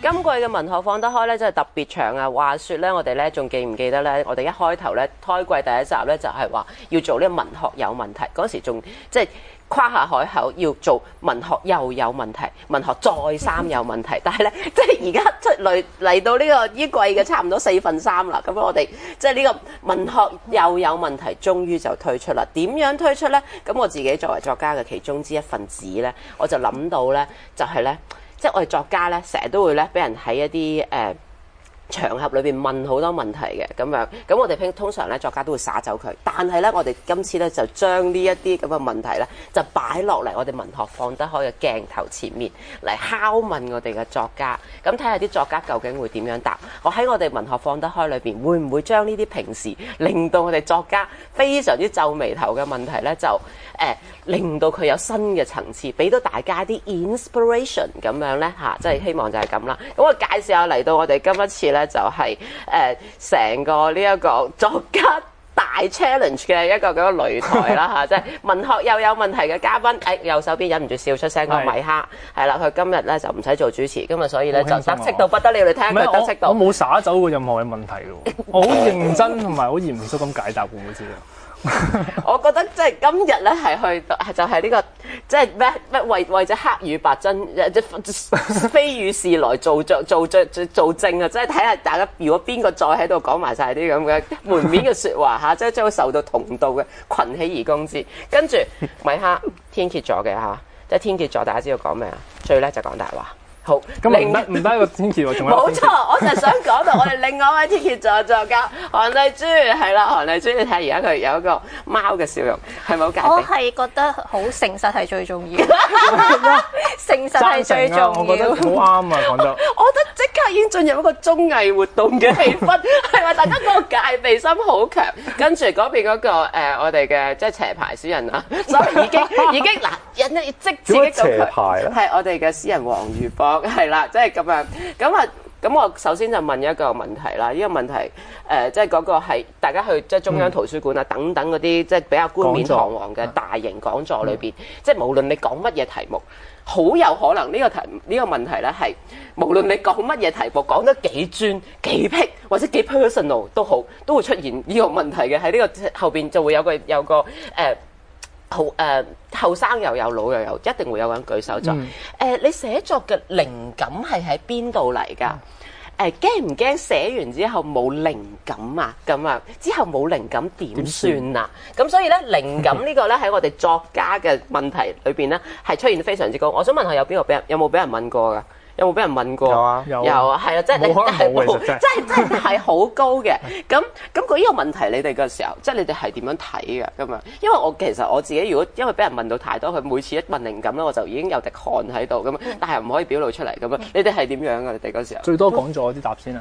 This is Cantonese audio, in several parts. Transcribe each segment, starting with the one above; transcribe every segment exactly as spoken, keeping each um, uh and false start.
今季嘅文學放得開咧，真係特別長啊！話說咧，我哋咧仲記唔記得咧？我哋一開頭咧，開季第一集咧就係話要做呢個文學有問題，嗰時仲即係誇下海口要做文學又有問題，文學再三有問題。但係咧，即係而家出嚟嚟到呢個呢季嘅差唔多四分三啦。咁我哋即係呢個文學又有問題，終於就推出啦。點樣推出咧？咁我自己作為作家嘅其中之一份子咧，我就諗到咧，就係咧。即係我哋作家咧，成日都會咧俾人喺一啲誒、呃、場合裏邊問好多問題嘅咁樣，咁我哋平通常咧作家都會灑走佢，但係咧我哋今次咧就將呢一啲咁嘅問題咧就擺落嚟我哋文學放得開嘅鏡頭前面嚟拷問我哋嘅作家，咁睇下啲作家究竟會點樣答。我喺我哋文學放得開裏邊，會唔會將呢啲平時令到我哋作家非常之皺眉頭嘅問題咧，就誒、呃、令到佢有新嘅層次，俾到大家啲 inspiration 咁樣咧嚇，即、啊、係希望就係咁啦。咁我介紹下嚟到我哋今一次咧就係誒成個呢一個作家大 challenge 嘅一個嗰個擂台啦嚇，即係文學又有問題嘅嘉賓，誒、哎、右手邊忍唔住笑出聲個米哈，係啦，佢今日咧就唔使做主持，今日所以咧就得戚到不得了，你聽下佢得戚到。 我冇灑走過任何嘅問題嘅，我好認真同埋好嚴肅咁解答，會唔會知啊？ 我覺得即係今日咧係去就係、是、呢、這個即係咩咩為為咗黑與白真即非與是來做做做做做證啊！即係睇下大家如果邊個再喺度講埋晒啲咁嘅門面嘅説話嚇，即係將會受到同道嘅群起而攻之。跟住米哈天蠍座嘅嚇，即係天蠍座，大家知道講咩啊？最叻就講大話。好， 咁唔得唔得個天蠍喎，仲有冇錯，我就想講到我哋另外一位天蠍座作家韓麗珠，係啦，韓麗珠，你睇而家佢有一個貓嘅笑容，係咪好介意？ 我係覺得好誠實係最重要，誠實係最重要。 我覺得好啱啊，講得。 我覺得即刻已經進入一個綜藝活動嘅氣氛，係話大家嗰個戒備心好強，跟住嗰邊嗰、嗰個、呃、我哋嘅即係邪牌詩人啊，所以已經已經嗱，人哋即刺激到佢，係我哋嘅詩人黃裕邦。係啦，即係咁樣，咁啊，咁我首先就問一個問題啦。呢、這個問題，誒、呃，即係嗰個係大家去即係中央圖書館啊，等等嗰啲即係比較冠冕堂皇嘅大型講座裏邊，嗯、即係無論你講乜嘢題目，好有可能呢個題呢、這個問題咧係無論你講乜嘢題目，講得幾專幾僻或者幾 personal 都好，都會出現呢個問題嘅。喺呢個後邊就會有個有個誒。呃好誒，後生又有老又有，一定會有人舉手作。誒、嗯呃，你寫作嘅靈感係喺邊度嚟㗎？誒、呃，驚唔驚寫完之後冇靈感啊？咁啊，之後冇靈感點算啊？咁所以咧，靈感呢個咧喺我哋作家嘅問題裏邊咧，係出現得非常之高。我想問下有邊個俾人有冇俾人問過㗎？有冇俾人問過？ 有啊，有有啊，係啊，即係你係冇，即係即係係好高嘅。咁咁佢呢個問題，你哋嘅時候，即係你哋係點樣睇嘅咁樣？因為我其實我自己如果因為俾人問到太多，佢每次一問靈感咧，我就已經有滴汗喺度咁，但係唔可以表露出嚟咁樣。你哋係點樣啊？你哋嗰時候最多講咗啲答先啊。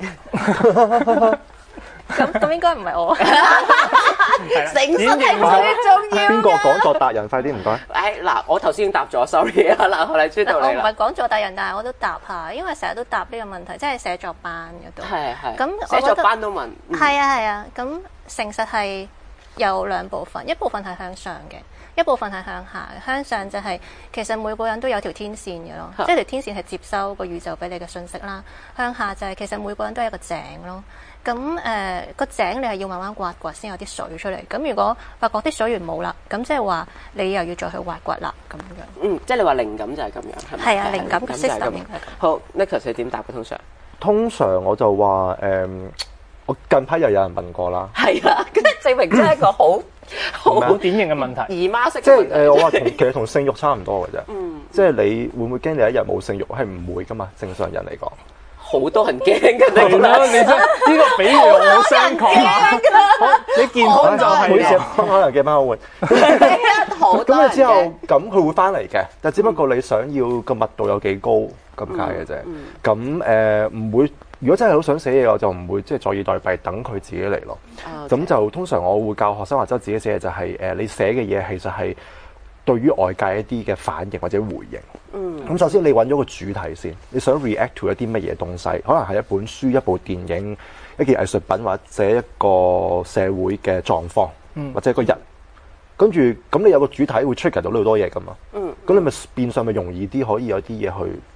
咁咁應該唔係我， 誠實係最重要。 邊個講作達人？快啲唔該。 誒嗱，我頭先已經答咗 ，sorry 啊，嗱，我嚟知道你啦。 我唔係講作達人，但係我都答下，因為成日都答呢個問題，即係寫作班嗰度。 係係。 咁寫作班都問。 係啊係啊，咁誠實係有兩部分，一部分係向上嘅，一部分係向下嘅。向上就係其實每個人都有條天線嘅咯，即係條天線係接收個宇宙俾你嘅信息啦。向下就係其實每個人都係一個井咯。咁誒個井你係要慢慢挖掘先有啲水出嚟。咁如果發覺啲水源冇啦，咁即係話你又要再去挖掘啦咁樣。 嗯，即係你話靈感就係咁樣，係咪？ 係啊，靈感嘅 system 應該係。 好 ，Nicholas 你點答嘅通常？ 通常我就話誒、嗯，我近排又有人問過啦。 係啦，即係證明真係一個好好典型嘅問題。 姨媽式即係誒，我話同其實同性慾差唔多嘅啫。 嗯。 即係你會唔會驚你一日冇性慾？係唔會噶嘛，正常人嚟講。 好多人驚嘅，你係啦，你真呢個比喻我好相確啊！你見到就係每次可能幾班好換。咁你之後咁佢會翻嚟嘅，但只不過你想要個密度有幾高咁解嘅啫。咁誒唔會，如果真係好想寫嘢，我就唔會即係坐以待斃等佢自己嚟咯。咁就通常我會教學生或者自己寫嘅就係誒，你寫嘅嘢其實係對於外界一啲嘅反應或者回應。嗯，咁首先你揾咗個主題先，你想 react to 一啲乜嘢東西，可能係一本書、一部電影、一件藝術品，或者一個社會嘅狀況，嗯、或者一個人。跟住咁你有個主體會 trigger 到好多嘢噶嘛。嗯，咁你咪變相咪容易啲可以有啲嘢去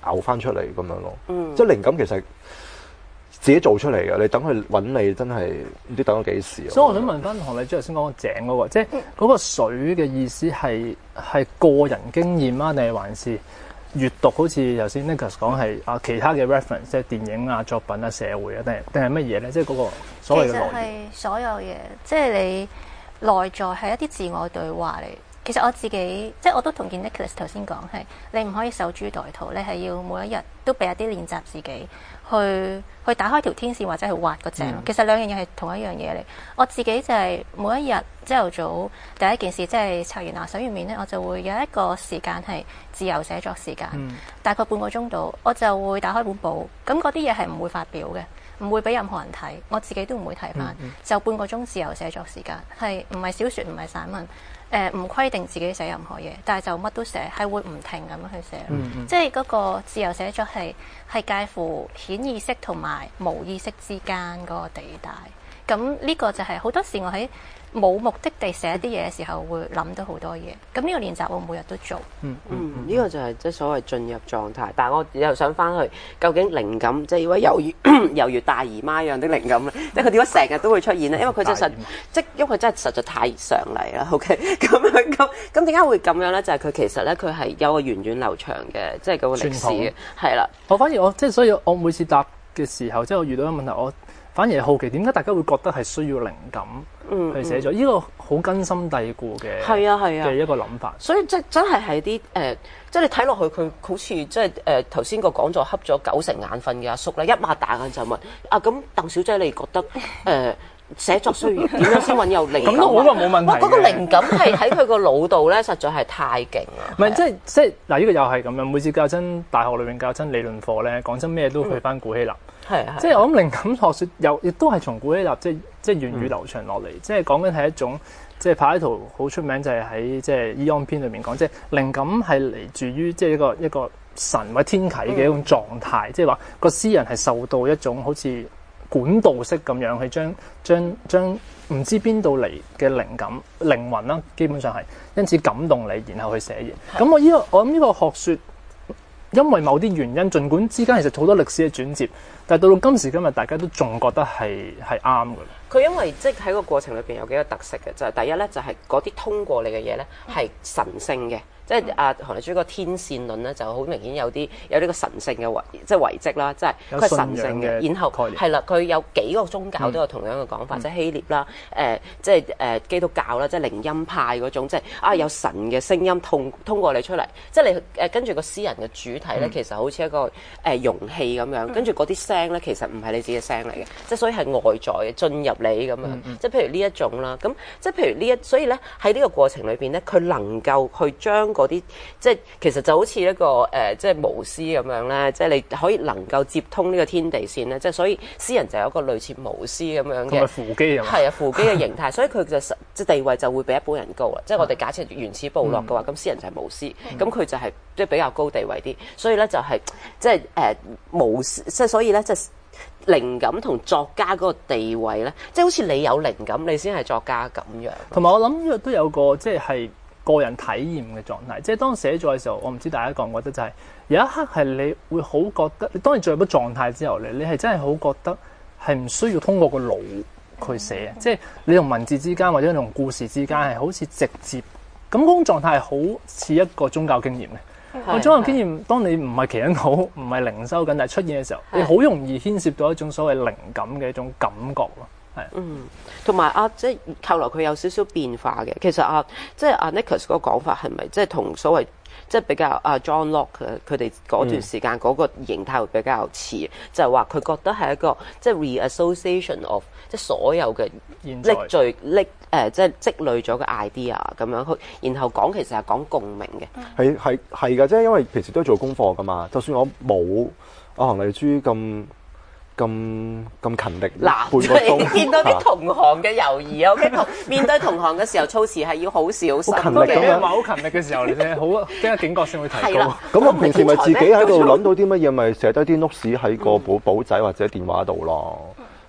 咬翻出嚟咁樣咯。 嗯、 即係靈感其實自己做出嚟嘅，你等佢揾你真係唔知等咗幾時。 所以我想問翻韓麗珠頭先講個井嗰、嗰個，即係嗰個水嘅意思係係個人經驗啊，定係還是閱讀？好似頭先 Nicholas 講係啊其他嘅 reference，即係電影啊、作品啊、社會啊，定係定係乜嘢咧？即係嗰個所謂嘅內容。 其實係所有嘢，即係你內在係一啲自我對話嚟。其實我自己即係我都同見 Nicholas 頭先講係，你唔可以守株待兔，你係要每一日都俾一啲練習自己去去打開條天線或者去挖個井。嗯、其實兩樣嘢係同一樣嘢嚟。我自己就係每一日朝頭早第一件事，即係刷完牙洗完面咧，我就會有一個時間係自由寫作時間，嗯、大概半個鐘度，我就會打開本簿，咁嗰啲嘢係唔會發表嘅。唔會俾任何人睇，我自己都唔會睇翻。嗯嗯、就半個鐘自由寫作時間，係唔係小説唔係散文？誒、呃、唔規定自己寫任何嘢，但係就乜都寫，係會唔停咁樣去寫。嗯嗯、即係嗰個自由寫作係係介乎顯意識同埋無意識之間嗰個地帶。咁呢個就係、是、好多時我喺冇目的地寫一啲嘢嘅時候，會諗到好多嘢。咁呢個練習我每日都做。嗯嗯，呢、這個就係即係所謂進入狀態。但係我又想翻去，究竟靈感即係如果猶如猶如大姨媽一樣的靈感咧，即係佢點解成日都會出現咧？因為佢真實即因為佢真係實在太常嚟啦。OK，咁樣咁咁點解會咁樣咧？就係、是、佢其實咧，佢係有個源遠流長嘅，即係嗰個歷史嘅。係啦， 我反而我即係所以，我每次答嘅時候，即係我遇到一個問題，我反而係好奇點解大家會覺得係需要靈感去寫作？呢、嗯嗯、個好根深蒂固嘅係啊係啊嘅一個諗法。 所以即係真係係啲誒，即係你睇落去佢好似即係誒頭先個講座瞌咗九成眼瞓嘅阿叔咧，一擘大眼就問啊，咁鄧小姐你覺得誒、呃、寫作需要點樣先揾有靈感？ 咁都好話冇問題。 哇！嗰、那個靈感係喺佢個腦度咧，實在係太勁啦。 唔係即係即係嗱，呢、這個又係咁樣。每次教真大學裏面教真理論課咧，講真咩都去翻古希臘。係、嗯，即係我諗靈感學説又亦都係從古希臘即係即係源遠流長落嚟。嗯、即係講緊係一種即係柏拉圖好出名就係喺即係伊安篇裏面講，即係靈感係嚟自於即係一個一個神或者天啟嘅一種狀態。嗯、即係話個詩人係受到一種好似管道式咁樣去將將將唔知邊度嚟嘅靈感靈魂啦，基本上係因此感動你，然後去寫嘢。咁的我呢、呢個我諗呢個學説，因為某啲原因，儘管之間其實好多歷史嘅轉折，但係到到今時今日，大家都仲覺得係係啱嘅。 佢因為即係喺個過程裏邊有幾個特色嘅，就係、是、第一咧，就係嗰啲通過你嘅嘢咧係神聖嘅。即係阿韓麗珠個天線論咧，就好明顯有啲有呢個神聖嘅遺，即係遺跡啦，即係佢係神聖嘅。然後係啦，佢有幾個宗教都有同樣嘅講法，嗯、即係希臘啦，誒、呃，即係誒、呃、基督教啦，即係靈音派嗰種，即係啊有神嘅聲音通通過你出嚟，即係你誒、呃、跟住個詩人嘅主體咧，嗯、其實好似一個誒、呃、容器咁樣，跟住嗰啲聲咧，其實唔係你自己嘅聲嚟嘅，即係所以係外在嘅進入你咁樣，嗯嗯、即係譬如呢一種啦，咁即係譬如呢一，所以咧喺呢個過程裏邊咧，佢能夠去將嗰啲即係其實就好似一個誒、呃，即係巫師咁樣咧，即係你可以能夠接通呢個天地線咧，即係所以詩人就有一個類似巫師咁樣嘅扶乩係啊扶乩嘅形態，所以佢就即係地位就會比一般人高啦。即係我哋假設原始部落嘅話，咁詩、嗯、人就係巫師，咁佢、嗯、就係即係比較高地位啲，所以咧就係即係誒巫師，即係所以咧即係靈感同作家嗰個地位咧，即係好似你有靈感，你先係作家咁樣。同埋我諗呢個都有個即係係。個人體驗嘅狀態，即係當寫作嘅時候，我唔知大家覺唔覺得就係、是、有一刻係你會好覺得，你當你進入咗狀態之後咧，你係真係好覺得係唔需要通過個腦去寫，嗯、即係你同文字之間或者同故事之間係好似直接咁，嗰種狀態係好似一個宗教經驗嘅。個、嗯、宗教經驗，當你唔係祈緊禱，唔係靈修緊，但係出現嘅時候，嗯、你好容易牽涉到一種所謂靈感嘅一種感覺咯。嗯，同埋啊，即係後來佢有少少變化嘅。其實啊，即係阿 Nicholas 嗰個講法係咪即係同所謂即係比較啊 John Locke 佢哋嗰段時間嗰個形態會比較似，嗯、就係話佢覺得係一個即係 reassociation of 即係所有嘅積聚積誒即係積累咗嘅 idea 咁樣去，然後講其實係講共鳴嘅。係係係㗎，即係因為平時都做功課㗎嘛。就算我冇阿韓麗珠咁。咁咁勤力，嗱，半個鐘見到啲同行嘅猶豫啊！OK，面對同行嘅時候，措辭係要好小心。好勤力咁樣，好勤力嘅時候，你咧好，即係警覺性會提高。咁我平時咪自己喺度諗到啲乜嘢，咪寫低啲 notes 喺個簿簿仔或者電話度咯。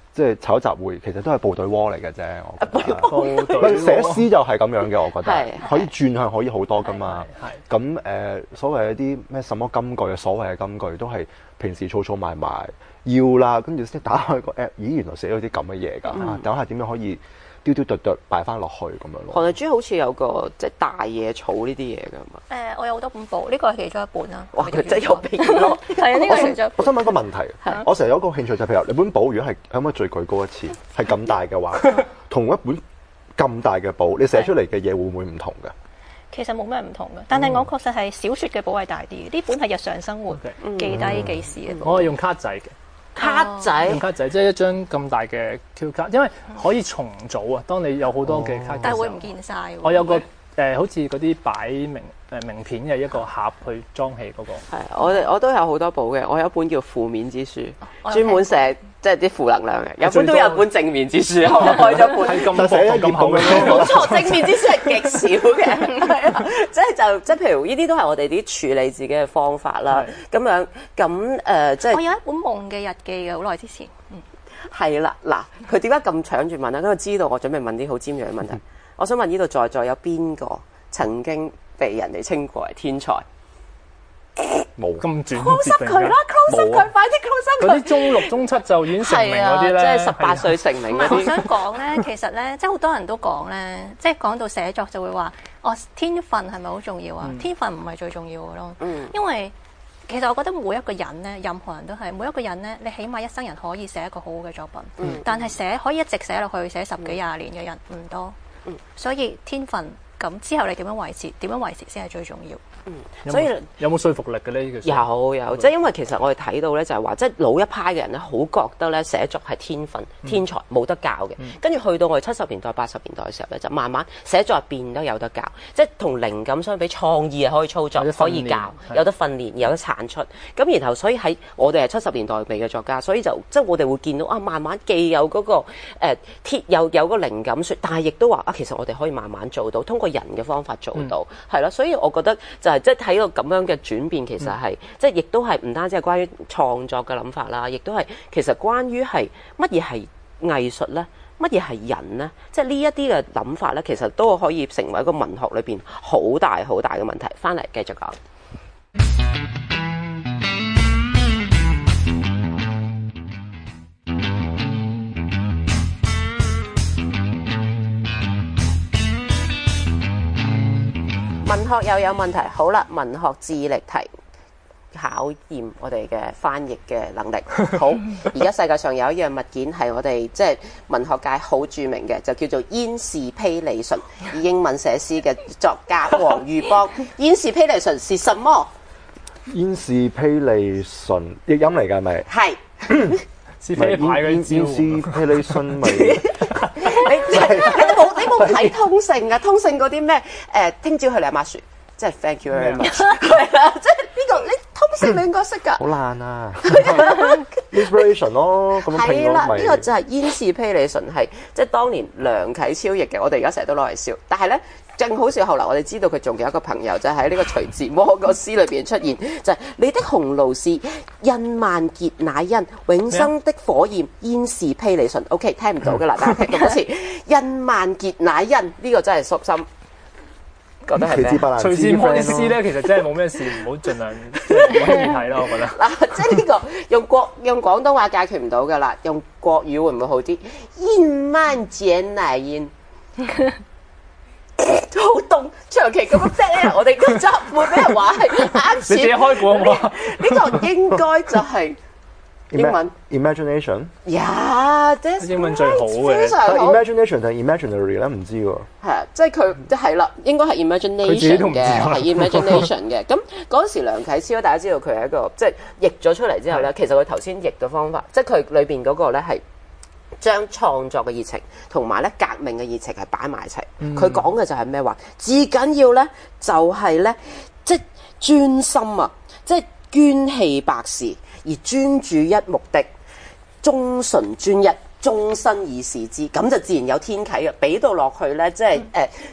即係炒集會，其實都係部隊鍋嚟嘅啫。我覺得部隊寫詩就係咁樣嘅，我覺得係可以轉向可以好多噶嘛。 係咁誒、呃，所謂一啲咩什麼金句啊，所謂嘅金句都係平時儲儲埋埋要啦，跟住先打開個 app， 咦原來寫咗啲咁嘅嘢㗎，嗯、等下點樣可以丟丟剁剁擺翻落去咁樣咯。 韓麗珠好似有個即係大野草呢啲嘢㗎嘛。 誒、呃，我有好多本簿，呢個係其中一本啦。 哇！佢真係有變咯。 係啊，呢個係其中一本。 我想問一個問題，我成日有一個興趣就係、是、譬如你本簿如果係可唔可以最舉高一次，係咁大嘅話，同一本咁大嘅簿，你寫出嚟嘅嘢會唔會唔同嘅？ 其實冇咩唔同嘅，但係我確實係小説嘅簿係大啲嘅，呢本係日常生活 Okay. 記低記事嘅。 我係用卡仔嘅。 卡仔， 用卡仔即係一張咁大嘅 Q 卡，因為可以重組啊。當你有好多嘅卡， 但係會唔見晒喎。 我有個誒、呃，好似嗰啲擺名誒名片嘅一個盒去裝起嗰、那個。 係，我哋我都有好多簿嘅，我有一本叫負面之書，專門寫即係啲負能量嘅。有本都有本正面之書，我開咗本。 係咁寫咁厚嘅。 冇錯，正面之書係極少嘅，係啊，即係就即係譬如呢啲都係我哋啲處理自己嘅方法啦。咁樣咁誒、呃，即係我有一本夢嘅日記嘅，好耐之前。嗯， 係啦，嗱，佢點解咁搶住問咧？因為知道我準備問啲好尖鋭嘅問題。嗯、我想問呢度在座有邊個曾經被人哋稱過為天才？ 冇咁轉 close up 佢啦 ，close up 佢，快啲 close up 佢。 嗰啲中六、中七就已經成名嗰啲咧， 即係十八歲成名嗰啲。 我想講咧，其實咧，即係好多人都講咧，即係講到寫作就會話，哦，天分係咪好重要啊？嗯、天分唔係最重要嘅咯，嗯、因為其實我覺得每一個人咧，任何人都係每一個人咧，你起碼一生人可以寫一個好好嘅作品，嗯、但係寫可以一直寫落去寫十幾廿年嘅人唔多，嗯、所以天分咁之後你點樣維持？點樣維持先係最重要。 嗯，所以有冇說服力嘅呢？呢個有有，即係因為其實我哋睇到咧，就係話，即係老一派嘅人咧，好覺得咧寫作係天分、天才冇得教嘅。跟住去到我哋七十年代、八十年代嘅時候咧，就慢慢寫作係變得有得教，即係同靈感相比，創意係可以操作、可以教、有得訓練、有得產出。咁然後所以喺我哋係七十年代尾嘅作家，所以就即係我哋會見到啊，慢慢既有嗰個誒鐵有有個靈感説，但係亦都話啊，其實我哋可以慢慢做到，通過人嘅方法做到，係咯。所以我覺得就係即係睇到咁樣嘅轉變，其實係、嗯、即係亦都係唔單止係關於創作嘅諗法啦，亦都係其實關於係乜嘢係藝術咧，乜嘢係人咧，即係呢一啲嘅諗法咧，其實都可以成為一個文學裏邊好大好大嘅問題。翻嚟繼續講。文學又有問題，好啦，文學智力題考驗我哋嘅翻譯嘅能力。好，而家世界上有一樣物件係我哋即係文學界好著名嘅，就叫做燕士披利唇，以英文寫詩嘅作家黃裕邦。燕士披利唇是什麼？ 燕士披利唇譯音嚟㗎，係咪？ 係。 是飛牌嗰啲招。燕士披利唇咪？ 你你冇你冇睇通勝啊？通勝嗰啲咩誒？聽朝去兩馬船，即係 thank you very much。係啊，即係呢個你通勝你應該識㗎。好爛啊 ！inspiration 咯，咁樣拼咯， 係啦，呢個就係燕士披利唇，係即係當年梁啟超譯嘅。我哋而家成日都攞嚟笑，但係咧正好笑。後來我哋知道佢仲有一個朋友，就喺呢個徐志摩個詩裏邊出現，就係你的紅爐是印萬劫乃因，永生的火焰燕士披利唇。OK， 聽唔到㗎啦，但係讀多次印萬劫乃因，呢個真係縮心。覺得係咩？ 徐志摩啲詩咧，其實真係冇咩事，唔好盡量即係唔好輕易睇啦。我覺得嗱，即係呢個用國用廣東話解決唔到㗎啦，用國語會唔會好啲？燕萬劫乃因。好凍，長期咁樣啫咧，我哋今集會俾人話係啱先。 你自己開估好唔好？ 呢個應該就係英文 imagination。 呀，即係英文最好嘅。 非常好。 imagination 定 imaginary 咧？唔知喎。 係啊，即係佢即係啦，應該係 imagination 嘅，係 imagination 嘅。咁嗰陣時梁啟超，大家知道佢係一個即係譯咗出嚟之後咧，其實佢頭先譯嘅方法，即係佢裏邊嗰個咧係。將創作嘅熱情同埋咧革命嘅熱情係擺埋一齊。佢講嘅就係咩話？至緊要咧就係咧，即係專心啊！即係捐棄百事而專注一目的，忠純專一，終身以事之，咁就自然有天啟嘅。俾到落去咧，即係誒、呃，即係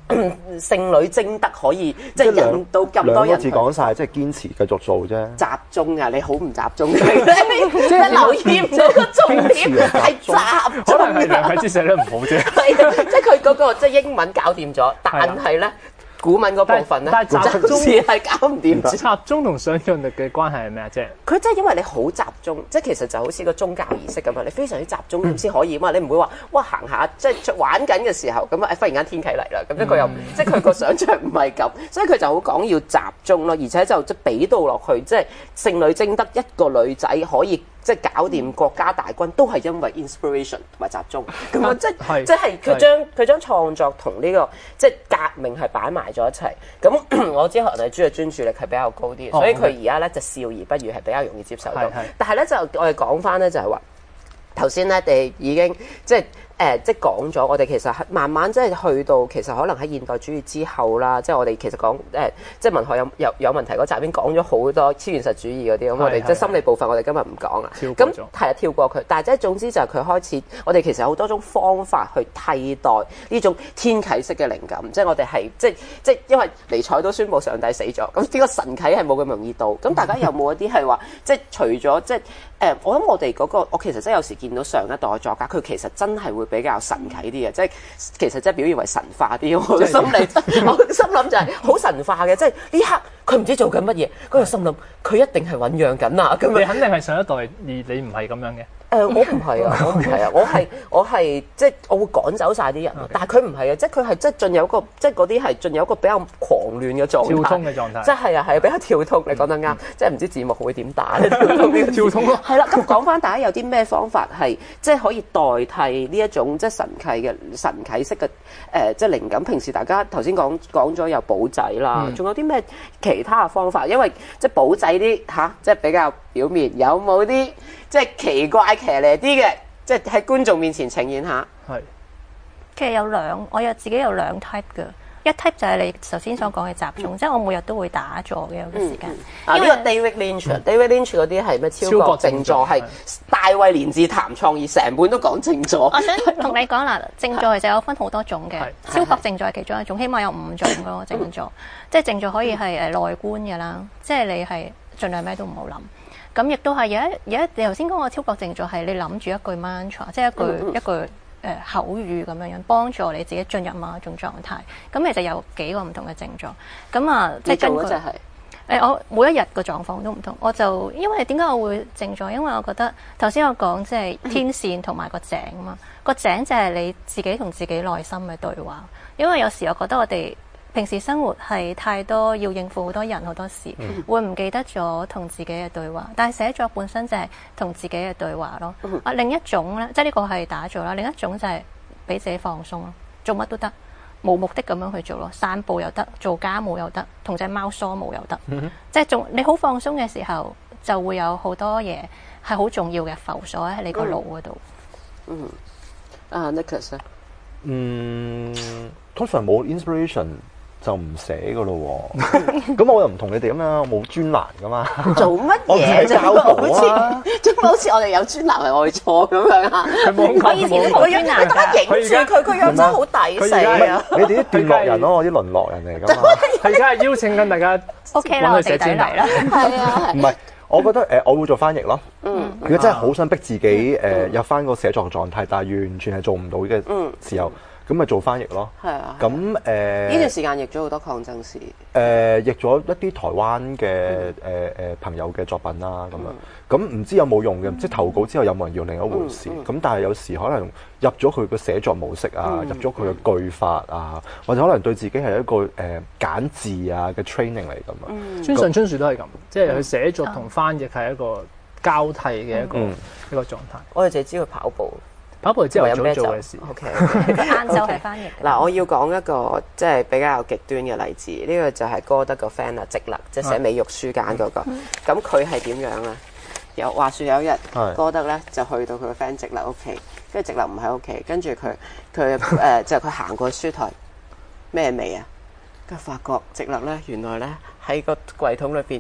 聖女貞德可以即係引到咁多人。兩個字講晒，即係堅持繼續做啫。 集中啊！你好唔集中嘅，即係留意唔到個重點係集中。 可能係梁啟智寫得唔好啫。 係啊，即係佢嗰個即係英文搞掂咗，但係咧。古文嗰部分咧， 但係集中係搞唔掂。 集中同想像力嘅關係係咩啊？即係佢真係因為你好集中，即係其實就好似個宗教儀式咁啊！你非常之集中先可以嘛，你唔會話哇行下即係玩緊嘅時候咁啊，忽然間天啟嚟啦，咁即佢又即係佢個想像唔係咁，所以佢就好講要集中咯，而且就即係俾到落去，即係聖女貞德一個女仔可以。即係搞掂國家大軍，都係因為 inspiration 同埋集中咁啊！即係即係佢將佢將創作同呢個即係革命係擺埋咗一齊。咁我知可能係朱嘅專注力係比較高啲，所以佢而家咧就笑而不語係比較容易接受到。但係咧就我哋講翻咧就係話頭先咧，你已經即係。誒、呃，即係講咗，我哋其實係慢慢即係去到，其實可能喺現代主義之後啦，即係我哋其實講誒、呃，即係文學有有有問題嗰集已經講咗好多超現實主義嗰啲，咁我哋即係心理部分，我哋今日唔講啦。咁係啊，跳過佢。但係即係總之就係佢開始，我哋其實有好多種方法去替代呢種天啟式嘅靈感，即係我哋係即係即係因為尼采都宣布上帝死咗，咁呢個神啟係冇咁容易到。咁大家有冇一啲係話，即係除咗即係誒、呃，我諗我哋嗰、那個，我其實真係有時見到上一代作家，佢其實真係會比較神啟啲嘅，即係其實即係表現為神化啲。我嘅心理，我嘅心諗就係好神化嘅，即係呢刻佢唔知做緊乜嘢，嗰個心諗佢一定係醖釀緊啊！咁你肯定係上一代，而你唔係咁樣嘅。 誒、呃，我唔係啊，我唔係啊，我係我係即係我會趕走晒啲人， okay. 但係佢唔係啊，即係佢係即係進入一個即係嗰啲係進入一個比較狂亂嘅狀態， 跳通嘅狀態， 即係啊係比較跳通。你講得啱，即係唔知字幕會點打咧？跳通呢個跳通咯， 係啦。咁講翻大家有啲咩方法係即係可以代替呢一種即係神啟嘅神啟式嘅誒、呃、即係靈感？平時大家頭先講講咗有簿仔啦，仲、嗯、有啲咩其他嘅方法？因為即係簿仔啲吓、啊，即係比較表面，有冇啲即係奇怪騎呢啲嘅，即係喺觀眾面前呈現下。 係， 其實有兩，我有自己有兩 type 嘅。一 type 就係你頭先所講嘅集中，嗯、即係我每日都會打坐嘅有個時間。 啊，呢個 David Lynch，David Lynch 嗰啲係咩超覺靜坐，係大衛連字談創意，成本都講靜坐。 我想同你講啦，靜坐其實有分好多種嘅，超覺靜坐係其中一種，起碼有五種嗰個靜坐。即係靜坐可以係誒內觀嘅啦，即係你係盡量咩都唔好諗。咁亦都係有一有一，你頭先講個超覺靜坐係你諗住一句 mantra， 即係一句、嗯、一句誒、呃、口語咁樣樣，幫助你自己進入某一種狀態。咁其實有幾個唔同嘅靜坐。咁啊，即係根據誒、呃、我每一日個狀況都唔同。我就因為點解我會靜坐？因為我覺得頭先我講即係天線同埋個井啊嘛。個井就係你自己同自己內心嘅對話。因為有時我覺得我哋平時生活係太多要應付好多人好多事，嗯、會唔記得咗同自己嘅對話。但係寫作本身就係同自己嘅對話咯。嗯、啊，另一種咧，即係呢個係打坐啦。另一種就係俾自己放鬆咯，做乜都得，冇目的咁樣去做咯。散步又得，做家務又得，同隻貓梳毛又得。嗯、即係仲你好放鬆嘅時候，就會有好多嘢係好重要嘅浮鎖喺你個腦嗰度。 嗯，啊 Nicholas 咧， 嗯，通常冇 inspiration。就唔寫噶咯喎，咁我又唔同你哋咁樣，我冇專欄噶嘛。 做乜嘢啫？好似，即係好似我哋有專欄係外錯咁樣啊！我以前都冇專欄，大家影住佢，佢又真係好抵死啊！ 你哋啲段落人咯，我啲淪落人嚟噶嘛。 而家係邀請緊大家 OK 啦，我哋仔嚟啦。 係啊， 唔係，我覺得誒，我會做翻譯咯。嗯，如果真係好想逼自己誒入翻個寫作狀態，但係完全係做唔到嘅時候。咁咪做翻譯咯，係啊。咁誒呢段時間譯咗好多抗爭史，誒、 呃、譯咗一啲台灣嘅誒誒朋友嘅作品啦，咁、嗯、樣。咁唔知有冇用嘅，嗯、即係投稿之後有冇人要另一回事。咁、嗯嗯、但係有時可能入咗佢個寫作模式啊，嗯、入咗佢嘅句法啊，或者可能對自己係一個誒揀字啊嘅 training 嚟咁啊。 嗯、村上春樹都係咁，即係佢寫作同翻譯係一個交替嘅一個、嗯、一個狀態。 我哋淨係知佢跑步。 跑步之後有咩做嘅事 ？OK， 晏晝係翻譯。 嗱，我要講一個即係比較極端嘅例子，呢、這個就係歌德個 friend 啊，直勒，即係寫美育書簡嗰、那個。咁佢係點樣咧？有話説有一日，歌德咧就去到佢個 friend 直勒屋企，跟住直勒唔喺屋企，跟住佢佢誒就佢行過書台，咩味啊？跟住發覺直勒咧原來咧喺個櫃桶裏邊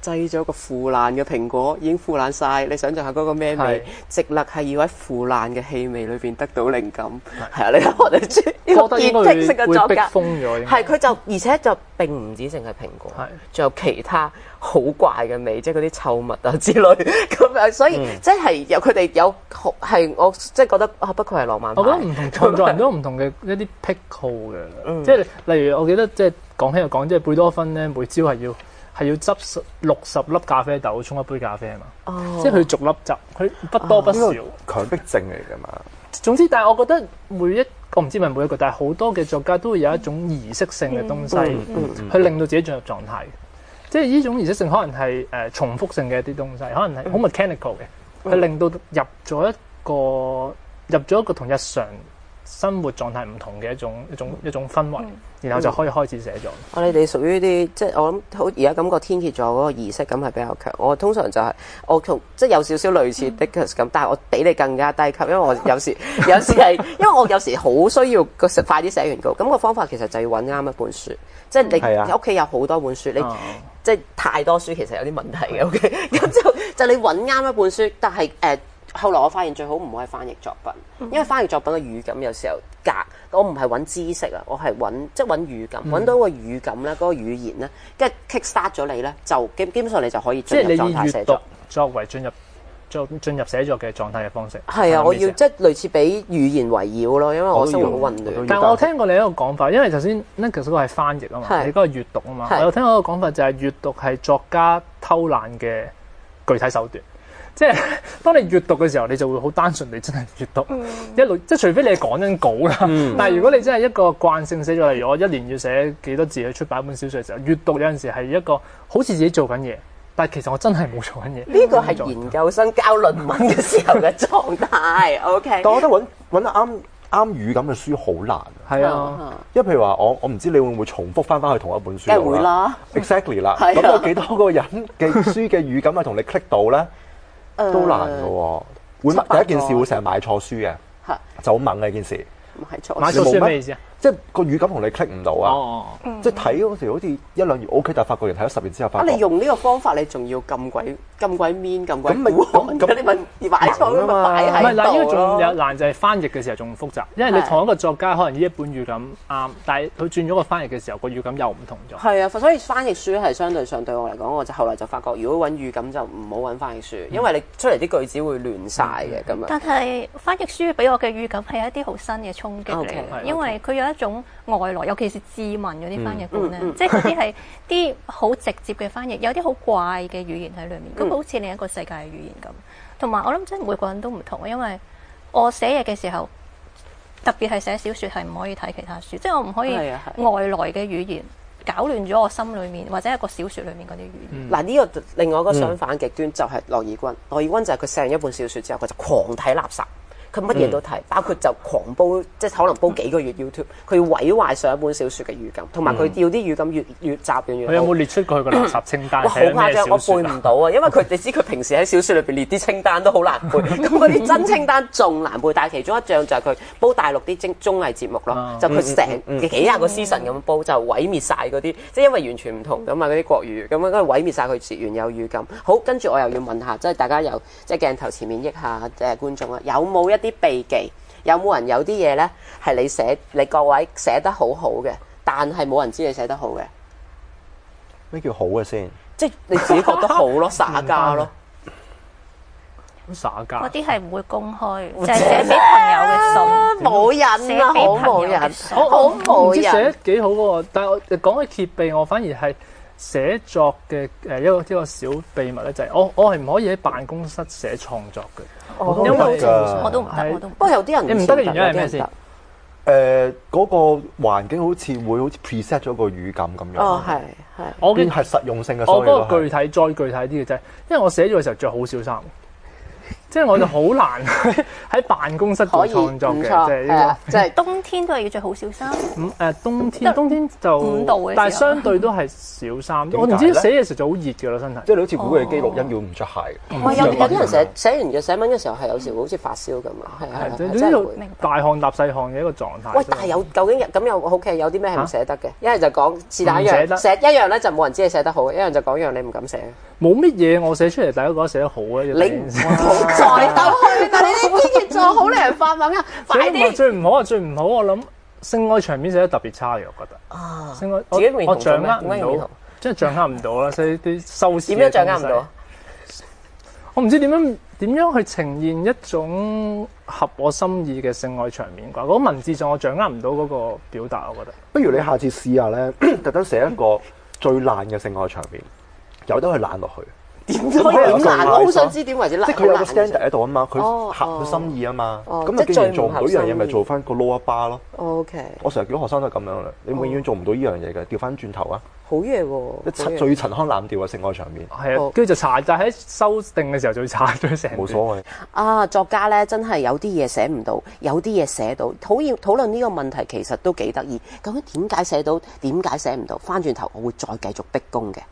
擠咗個腐爛嘅蘋果，已經腐爛晒。你想象下嗰個咩味？直勒係要喺腐爛嘅氣味裏邊得到靈感。係啊，你睇我哋專呢個潔癖式嘅作家，係佢就而且就並唔止淨係蘋果，仲有其他好怪嘅味，即係嗰啲臭物啊之類咁樣。所以即係有佢哋有係我即係覺得啊，不愧係浪漫派。 我覺得唔同創作人都有唔同嘅一啲癖好嘅，即係例如我記得即係講起又講，即係貝多芬咧，每朝係要。係要執六十粒咖啡豆沖一杯咖啡啊嘛，哦、即係佢逐粒執，佢不多不少。 強迫症嚟㗎嘛。 總之，但係我覺得每一個唔知係咪每一個，但係好多嘅作家都會有一種儀式性嘅東西，嗯嗯嗯、去令到自己進入狀態。即係呢種儀式性可能係誒、呃、重複性嘅一啲東西，可能係好 mechanical 嘅，去令到入咗一個入咗一個同日常生活狀態唔同嘅一種一種一種氛圍，嗯、然後就可以開始寫作。 我哋哋屬於啲即係我諗好而家感覺天蠍座嗰個儀式感係比較強。我通常就係、是、我同即係有少少類似 Dickus 咁，但係我比你更加低級，因為我有時有時係因為我有時好需要個快啲寫完稿。咁、那個方法其實就要揾啱一本書，即係你屋企、啊、有好多本書，你、哦、即係太多書其實有啲問題嘅。OK，咁就就你揾啱一本書，但係誒。呃後來我發現最好唔好係翻譯作品，因為翻譯作品嘅語感有時候隔，我唔係揾知識啊，我係揾即係揾語感，揾、嗯、到個語感咧，嗰、那個語言咧，跟住 kick start 咗你咧，就基基本上你就可以進入狀態寫作。 作為進入作進入寫作嘅狀態嘅方式。 係啊，我要即係類似俾語言圍繞咯，因為我生活好混亂。 但係我聽過另一個講法，因為頭先 Nicholas 嗰個係翻譯啊嘛，是你嗰個閱讀啊嘛，是我有聽過一個講法就係閱讀係作家偷懶嘅具體手段。即係當你閱讀嘅時候，你就會好單純地真係閱讀、嗯、一路，即係除非你係講緊稿啦。嗯、但係如果你真係一個慣性寫作，例如我一年要寫幾多字去出版一本小說嘅時候，閱讀有陣時係一個好似自己做緊嘢，但係其實我真係冇做緊嘢。 呢個係研究生交論文嘅時候嘅狀態。OK， 但我覺得揾揾得啱啱語感嘅書好難。 係啊， 因為譬如話我我唔知你會唔會重複翻翻去同一本書。 梗係會啦。 Exactly 啦。咁有幾多個人嘅書嘅語感係同你 click 到咧？都難嘅喎，會第一件事會成日買錯書嘅，就好猛嘅一件事。 買錯買錯書咩意思啊？ 即係個語感同你 click 唔到啊！即係睇嗰時好似一兩頁 OK，但係發覺人睇咗十頁之後發覺。 你用呢個方法，你仲要咁鬼咁鬼 mean 咁鬼古咁咁，你咪買錯咁咪擺喺度咯。唔係嗱，呢個仲有難就係翻譯嘅時候仲複雜，因為你同一個作家可能呢一本語感啱，但係佢轉咗個翻譯嘅時候，個語感又唔同咗。係啊，所以翻譯書係相對上對我嚟講，我就後來就發覺，如果揾語感就唔好揾翻譯書，因為你出嚟啲句子會亂晒嘅咁樣。但係翻譯書俾我嘅語感係一啲好新嘅衝擊嚟嘅，因為佢有一種外來，尤其是字文嗰啲翻譯本咧，嗯嗯嗯、即係嗰啲係啲好直接嘅翻譯，有啲好怪嘅語言喺裏面，咁、嗯、好似另一個世界嘅語言咁。同埋我諗真係每個人都唔同，因為我寫嘢嘅時候，特別係寫小説係唔可以睇其他書，即係我唔可以外來嘅語言搞亂咗我心裏面或者一個小説裏面嗰啲語言。嗱呢、嗯、個另外一個相反極端就係羅爾君，羅爾君就係佢寫完一本小説之後，佢就狂睇垃圾。佢乜嘢都睇，包括就狂煲，即係可能煲幾個月 YouTube，佢要毀壞上一本小説嘅語感，同埋佢要啲語感越越雜亂越好。佢有冇列出過佢個垃圾清單？哇，好誇張，我背唔到啊！因為佢你知佢平時喺小説裏邊列啲清單都好難背，咁嗰啲真清單仲難背。但係其中一樣就係佢煲大陸啲綜綜藝節目咯，就佢成幾廿個 season 咁煲，就毀滅晒嗰啲，即係因為完全唔同噶嘛嗰啲國語，咁樣跟住毀滅晒佢原有語感。好，跟住我又要問下，即係大家有即係鏡頭前面益下誒觀眾啊，有冇一啲秘技，有冇人有啲嘢咧係你寫你各位寫得好好嘅，但係冇人知你寫得好嘅？咩叫好嘅先？即係你自己覺得好咯，耍家咯，耍家嗰啲係唔會公開，就係寫俾朋友嘅信，冇人啊，好冇人，好冇人。寫得幾好喎，但係我講起揭秘，我反而係寫作嘅誒一個一個小秘密咧，就係我我係唔可以喺辦公室寫創作嘅。我都唔得，我都唔得，我都。不過有啲人你唔得嘅原因係咩先？誒，嗰個環境好似會好似 preset 咗個語感咁樣。哦，係係。我嘅係實用性嘅。我嗰個具體再具體啲嘅啫，因為我寫咗嘅時候着好少衫。即係我就好難喺辦公室做創作嘅，即係呢個，即係冬天都係要着好少衫。咁誒，冬天冬天就五度嘅，但係相對都係少衫。我唔知寫嘢時候就好熱㗎啦，身體。即係你好似古巨基錄音要唔着鞋。唔係有有啲人寫寫完嘅寫文嘅時候係有時會好似發燒咁啊，係係係，真係會大汗搭細汗嘅一個狀態。喂，但係有究竟咁又 OK？有啲咩係唔寫得嘅？一係就講是但一樣寫一樣咧，就冇人知你寫得好；一樣就講一樣你唔敢寫。 冇乜嘢我寫出嚟，大家覺得寫得好啊！ 你唔好再兜去啦！你啲天蠍座好令人發問啊！快啲！ 最唔好啊，最唔好我諗性愛場面寫得特別差嘅，我覺得。 啊！ 性愛自己認同我掌握唔到到，即係掌握唔到啦，所以啲修辭點樣掌握唔到？ 我唔知點樣點樣去呈現一種合我心意嘅性愛場面啩？嗰、那個、文字上我掌握唔到嗰個表達，我覺得。 不如你下次試下咧，特登寫一個最爛嘅性愛場面，由得佢爛落去。 點可以咁爛？我好想知點為之爛。 即係佢有個 standard 喺度啊嘛，佢合佢心意啊嘛。咁啊，既然做唔到呢樣嘢，咪做翻個 lower bar 咯。 OK。我成日叫學生都係咁樣啦，你永遠做唔到呢樣嘢嘅，調翻轉頭啊！ 好嘢喎！ 最陳腔濫調嘅性愛場面。 係啊，跟住就查，就喺修訂嘅時候就查咗成。 冇所謂。 啊，作家咧真係有啲嘢寫唔到，有啲嘢寫到。討厭討論呢個問題其實都幾得意。究竟點解寫到？點解寫唔到？翻轉頭我會再繼續逼宮嘅。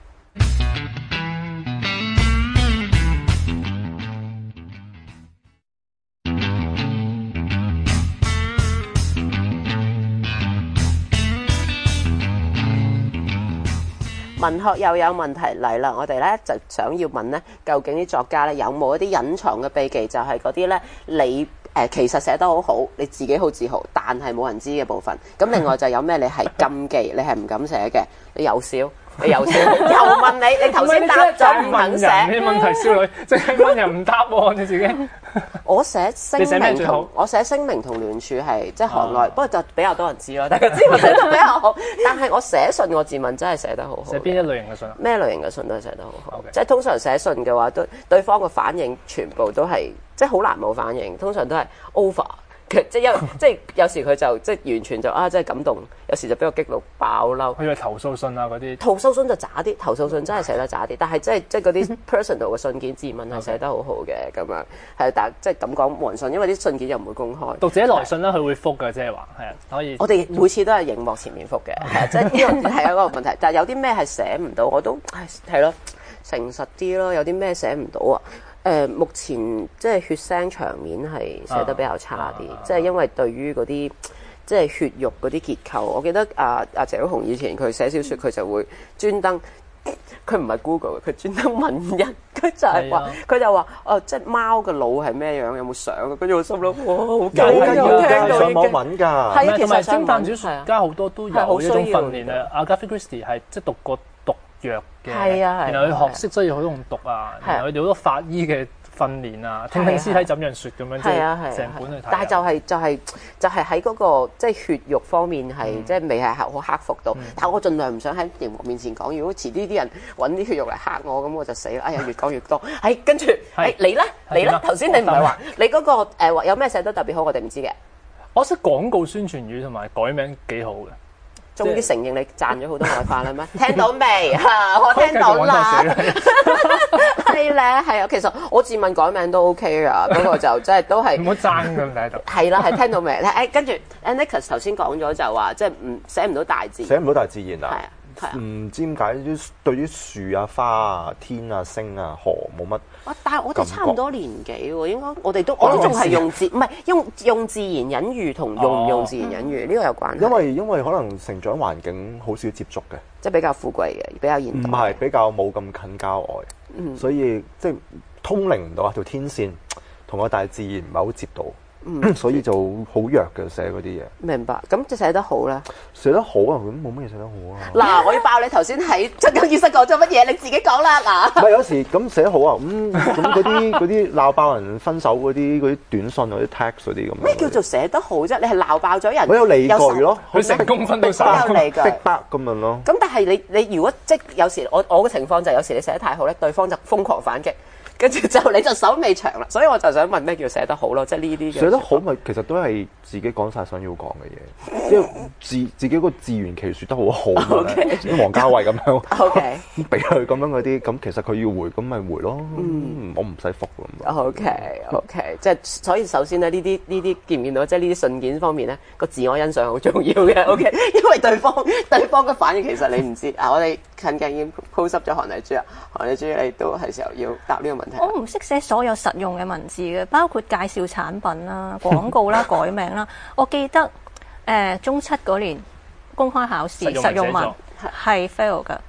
文學又有問題嚟啦，我哋咧就想要問咧，究竟啲作家咧有冇一啲隱藏嘅秘技，就係嗰啲咧你誒、呃、其實寫得好好，你自己好自豪，但係冇人知嘅部分。咁另外就有咩你係禁忌，你係唔敢寫嘅，你又笑。你又笑，又問你，你頭先答咗唔肯寫。 咩問題，少女？即係問人唔答喎，你自己。 我寫聲明同我寫聲明同聯署係即係行內，不過就比較多人知咯。大家知我寫得比較好，但係我寫信我自問真係寫得好好。 寫邊一類型嘅信啊？ 咩類型嘅信都係寫得好好。 Okay. 即係通常寫信嘅話，都對方嘅反應全部都係即係好難冇反應，通常都係 over。即係因即係有時佢就即係完全就啊，真係感動。有時就俾我激到爆嬲。 佢係投訴信啊嗰啲。 投訴信就渣啲，投訴信真係寫得渣啲。但係即係即係嗰啲 personal 嘅信件自問係寫得好好嘅咁樣。係但係即係咁講冇人信，因為啲信件又唔會公開。 讀者來信咧，佢會覆㗎，即係話係啊，可以。 我哋每次都係熒幕前面覆嘅，係即係呢個係一個問題。但係有啲咩係寫唔到，我都係係咯，誠實啲咯。有啲咩寫唔到啊？誒、呃，目前即係血腥場面係寫得比較差啲，即係、啊啊、因為對於嗰啲即係血肉嗰啲結構，我記得阿阿謝曉紅以前佢寫小説，佢就會專登，佢唔係 Google 嘅，佢專登問人，佢就係話，佢、啊、就話，哦，即係貓嘅腦係咩樣？有冇相啊？跟住我心諗，哇，好驚啊！ 有聽到上網揾㗎， 係啊，其實偵探小説家好多都有呢種訓練啊。阿 Agatha Christie 係即係讀過毒藥嘅， 係啊， 然後佢學識所以好用毒啊，然後佢哋好多法醫嘅訓練啊，聽聽屍體怎樣説咁樣，即係成本去睇。 但係就係就係就係喺嗰個即係血肉方面係即係未係好克服到。但係我盡量唔想喺熒幕面前講。如果遲啲啲人揾啲血肉嚟嚇我，咁我就死啦！哎呀，越講越多。係跟住，誒你咧，你咧，頭先你唔係話你嗰個誒有咩寫得特別好，我哋唔知嘅。 我識廣告宣傳語同埋改名幾好嘅。 終於承認你賺咗好多外快啦咩？聽到未？嚇，我聽到啦。係咧，係啊。其實我自問改名都 OK 啊，不過就即係都係唔好爭咁喺度。 係啦，係聽到未？誒，跟住 Nicholas 頭先講咗就話，即係唔寫唔到大自然， 寫唔到大自然啊。 係啊。 唔知點解啲對於樹啊、花啊、天啊、星啊、河冇乜。 但係我哋差唔多年紀喎，應該我哋都我都仲係用自唔係用用自然隱喻同用唔用自然隱喻呢個有關係。 因為因為可能成長環境好少接觸嘅， 即係比較富貴嘅，比較現代。 唔係比較冇咁近郊外，嗯、所以即係通靈唔到啊條天線，同個大自然唔係好接到。嗯、所以就好弱嘅寫嗰啲嘢。明白，咁就寫得好啦。寫得好啊，咁冇乜嘢寫得好啊。嗱，我要爆你頭先喺出更衣室講咗乜嘢，你自己講啦。嗱，唔係有時咁寫得好啊，咁咁嗰啲嗰啲鬧爆人分手嗰啲嗰啲短信嗰啲 text 嗰啲咁。咩叫做寫得好啫？你係鬧爆咗人，我有理據咯，佢成功分到手，有理據，逼迫咁樣咯。咁但係你你如果即係有時我我嘅情況就係有時你寫得太好咧，對方就瘋狂反擊。跟住就你就手尾長啦，所以我就想問咩叫寫得好咯，即係呢啲嘅。寫得好咪其實都係自己講晒想要講嘅嘢，即係自自己個自圓其説得好好咁樣，啲王家衛咁樣，OK，俾佢咁樣嗰啲，咁其實佢要回咁咪回咯，嗯，我唔使覆咁。OK OK，即係所以首先咧呢啲呢啲見唔見到，即係呢啲信件方面咧個自我欣賞好重要嘅，OK，因為對方對方嘅反應其實你唔知啊，我哋近鏡已經 post up 咗韓麗珠啊，韓麗珠你都係時候要答呢個問題。我唔識寫所有實用嘅文字嘅，包括介紹產品啦、廣告啦、改名啦。我記得誒、呃、中七嗰年公開考試實用文係 fail 㗎，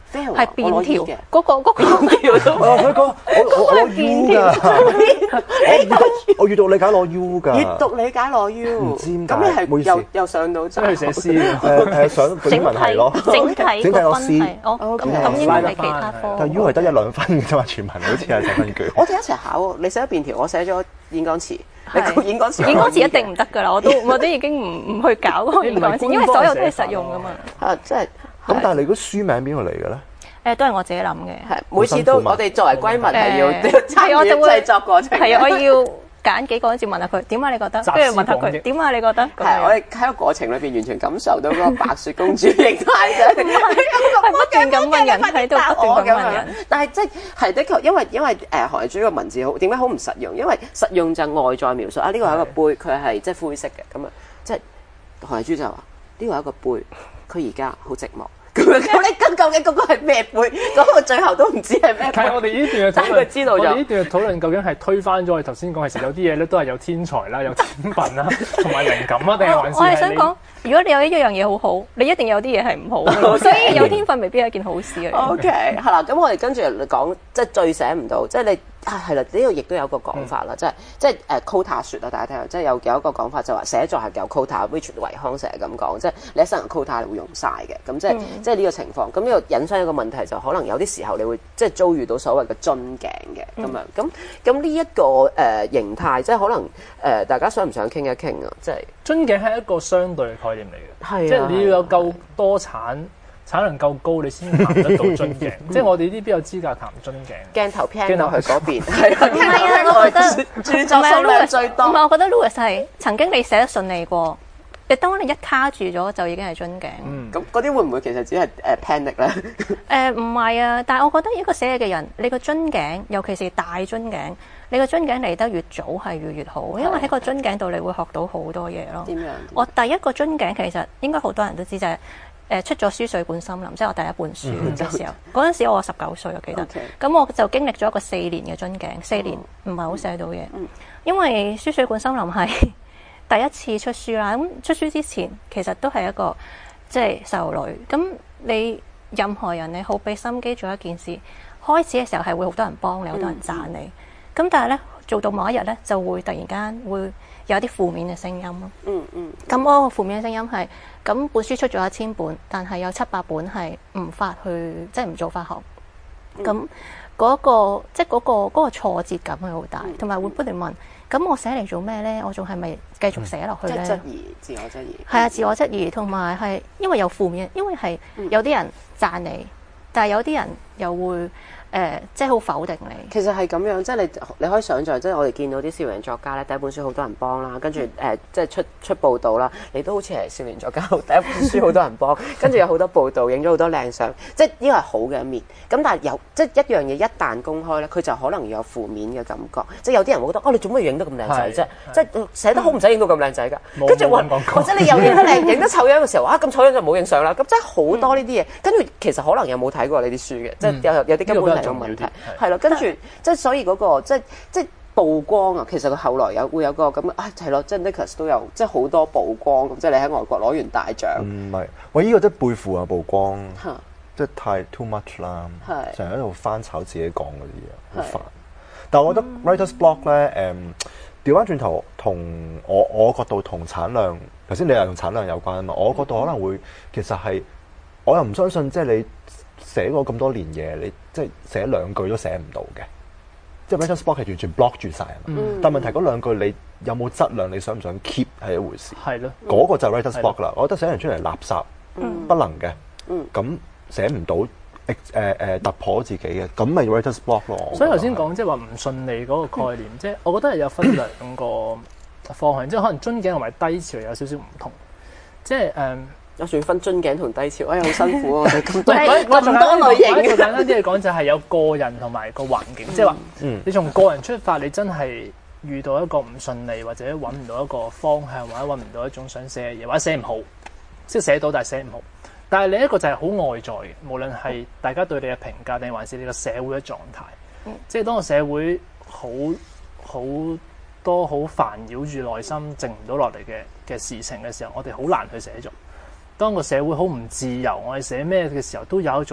係便條嘅，嗰個嗰個條都我佢講我我攞 U 㗎，我閱讀理解攞 U 㗎， 閱讀理解攞 U， 唔知點解咁你係又又上到即係寫詩誒誒上英文係咯， 整體整體個分 C 係哦咁咁應該係其他科， 但 U 係得一兩分嘅啫嘛，全文好似係十分句。 我哋一齊考，你寫咗便條，我寫咗演講詞。係演講詞， 演講詞一定唔得㗎啦！我都我都已經唔唔去搞嗰個演講詞，因為所有都係實用㗎嘛。 啊，即係咁，但係你嗰書名邊度嚟嘅咧？ 誒，都係我自己諗嘅。 係每次都我哋作為閨蜜係要參與製作過程。 係啊，我要揀幾個跟住問下佢點解你覺得，跟住問下佢點解你覺得。 係我哋喺個過程裏邊完全感受到嗰個白雪公主形態啫， 係不斷咁問人喺度不斷咁問人。 但係即係的確，因為因為誒韓劇主個文字好點解好唔實用？因為實用就外在描述啊，呢個係一個杯，佢係即係灰色嘅咁啊，即係韓劇主就話呢個係一個杯，佢而家好寂寞。咁你跟究竟嗰個係咩杯？嗰個最後都唔知係咩杯。 但係我哋呢段嘅討論， 知道咗。 我哋呢段嘅討論究竟係推翻咗我哋頭先講，其實有啲嘢咧都係有天才啦、有天分啦，同埋靈感啊，定係還是？ 我係想講，如果你有一樣嘢好好，你一定有啲嘢係唔好嘅，所以有天分未必係一件好事嚟。 O K， 係啦，咁我哋跟住講，即係最寫唔到，即係你。啊，係啦，呢度亦都有個講法啦，即係即係誒 quota 説啊，大家聽下，即係有有一個講法就話寫作係有 quota，which 維康成日咁講，即係你一生人 quota 你會用晒嘅，咁即係、嗯、即係呢個情況。咁呢個引申一個問題就可能有啲時候你會即係遭遇到所謂嘅樽頸嘅咁樣，咁咁呢一個誒、呃、形態，即係可能誒、呃、大家想唔想傾一傾啊？即係樽頸係一個相對嘅概念嚟嘅， 係啊， 即係你要有夠多產。產能夠高，你先談得到樽頸。即係我哋呢邊有資格談樽頸。 鏡頭偏到去嗰邊，係啊， 唔係啊，我覺得著作數量最多。 唔係，我覺得 Louis 係曾經你寫得順利過，你當你一卡住咗就已經係樽頸。 咁嗰啲會唔會其實只係誒 panic 咧？ 誒唔係啊，但係我覺得一個寫嘢嘅人，你個樽頸，尤其是大樽頸，你個樽頸嚟得越早係越越好，因為喺個樽頸度你會學到好多嘢咯。 點樣？ 我第一個樽頸其實應該好多人都知就係。誒出咗書《水管森林》，即係我第一本書嘅時候，嗰陣、嗯、時我十九歲，我記得。咁 Okay. 我就經歷咗一個四年嘅樽頸，四年唔係好寫到嘢，嗯、因為書《水管森林》係第一次出書啦。咁出書之前其實都係一個即係細路女。咁你任何人你好俾心機做一件事，開始嘅時候係會好多人幫你，好多人讚你。咁、嗯、但係咧做到某一日咧，就會突然間會有啲負面嘅聲音咯。嗯嗯。咁嗰個負面嘅聲音係。咁本書出咗一千本，但係有七百本係唔發去，即係唔做發行。咁嗰、嗯嗰個即係嗰個嗰個挫折感係好大，同埋、嗯、會不斷問：咁我寫嚟做咩咧？我仲係咪繼續寫落去咧？ 即係質疑，自我質疑。 係啊，自我質疑，同埋係因為有負面，因為係有啲人讚你，嗯、但係有啲人又會。誒、呃，即係好否定你。 其實係咁樣，即係你你可以想像，即係我哋見到啲少年作家咧，第一本書好多人幫啦，跟住誒、呃，即係出出報道啦。你都好似係少年作家，第一本書好多人幫，跟住有好多報道，影咗好多靚相，即係呢個係好嘅一面。咁但係有即係一樣嘢一旦公開咧，佢就可能有負面嘅感覺。即係有啲人會覺得，哦，你做乜影得咁靚仔啫？即係寫得好唔使影到咁靚仔㗎。跟住或或者你又影得靚，影得醜樣嘅時候，啊咁醜樣就冇影相啦。咁即係好多呢啲嘢。跟住其實可能有冇睇過你啲書嘅，即係有有啲根本係個問題。係咯，跟住即係所以嗰、那個即係即係曝光啊！其實佢後來有會有個咁嘅啊，係咯，即係 Nicholas 都有即係好多曝光咁，即係你喺外國攞完大獎。唔係、嗯， 喂，依、這個真係背負啊曝光，即係太 too much 啦，成日喺度翻炒自己講嗰啲嘢，好煩。但係我覺得 writer's block 咧，誒調翻轉頭同我我角度同產量，頭先你又同產量有關啊嘛，我角度可能會其實係我又唔相信，即係你。寫過咁多年嘢，你即係寫兩句都寫唔到嘅，即係 writer's block 係完全 block 住晒啊嘛。嗯、但問題嗰兩句你有冇質量，你想唔想 keep 係一回事。係咯，嗰個就係 writer's block 啦。我覺得寫人出嚟垃圾，嗯、不能嘅。咁寫唔到誒誒誒突破自己嘅，咁咪 writer's block 咯。 所以頭先講即係話唔順利嗰個概念，即係、嗯、我覺得係有分兩個方向，即係可能樽頸同埋低潮有少少唔同，即係誒。嗯有仲要分樽頸同低潮，哎呀好辛苦啊！咁多咁多類型， 簡單啲嚟講就係有個人同埋個環境，即係話你從個人出發，你真係遇到一個唔順利，或者揾唔到一個方向，或者揾唔到一種想寫嘅嘢，或者寫唔好，即係寫到但係寫唔好。但係另一個就係好外在嘅，無論係大家對你嘅評價，定還是你個社會嘅狀態。嗯、即係當個社會好好多好煩擾住內心靜唔到落嚟嘅嘅事情嘅時候，我哋好難去寫作。當個社會好唔自由，我哋寫咩嘅時候都有一種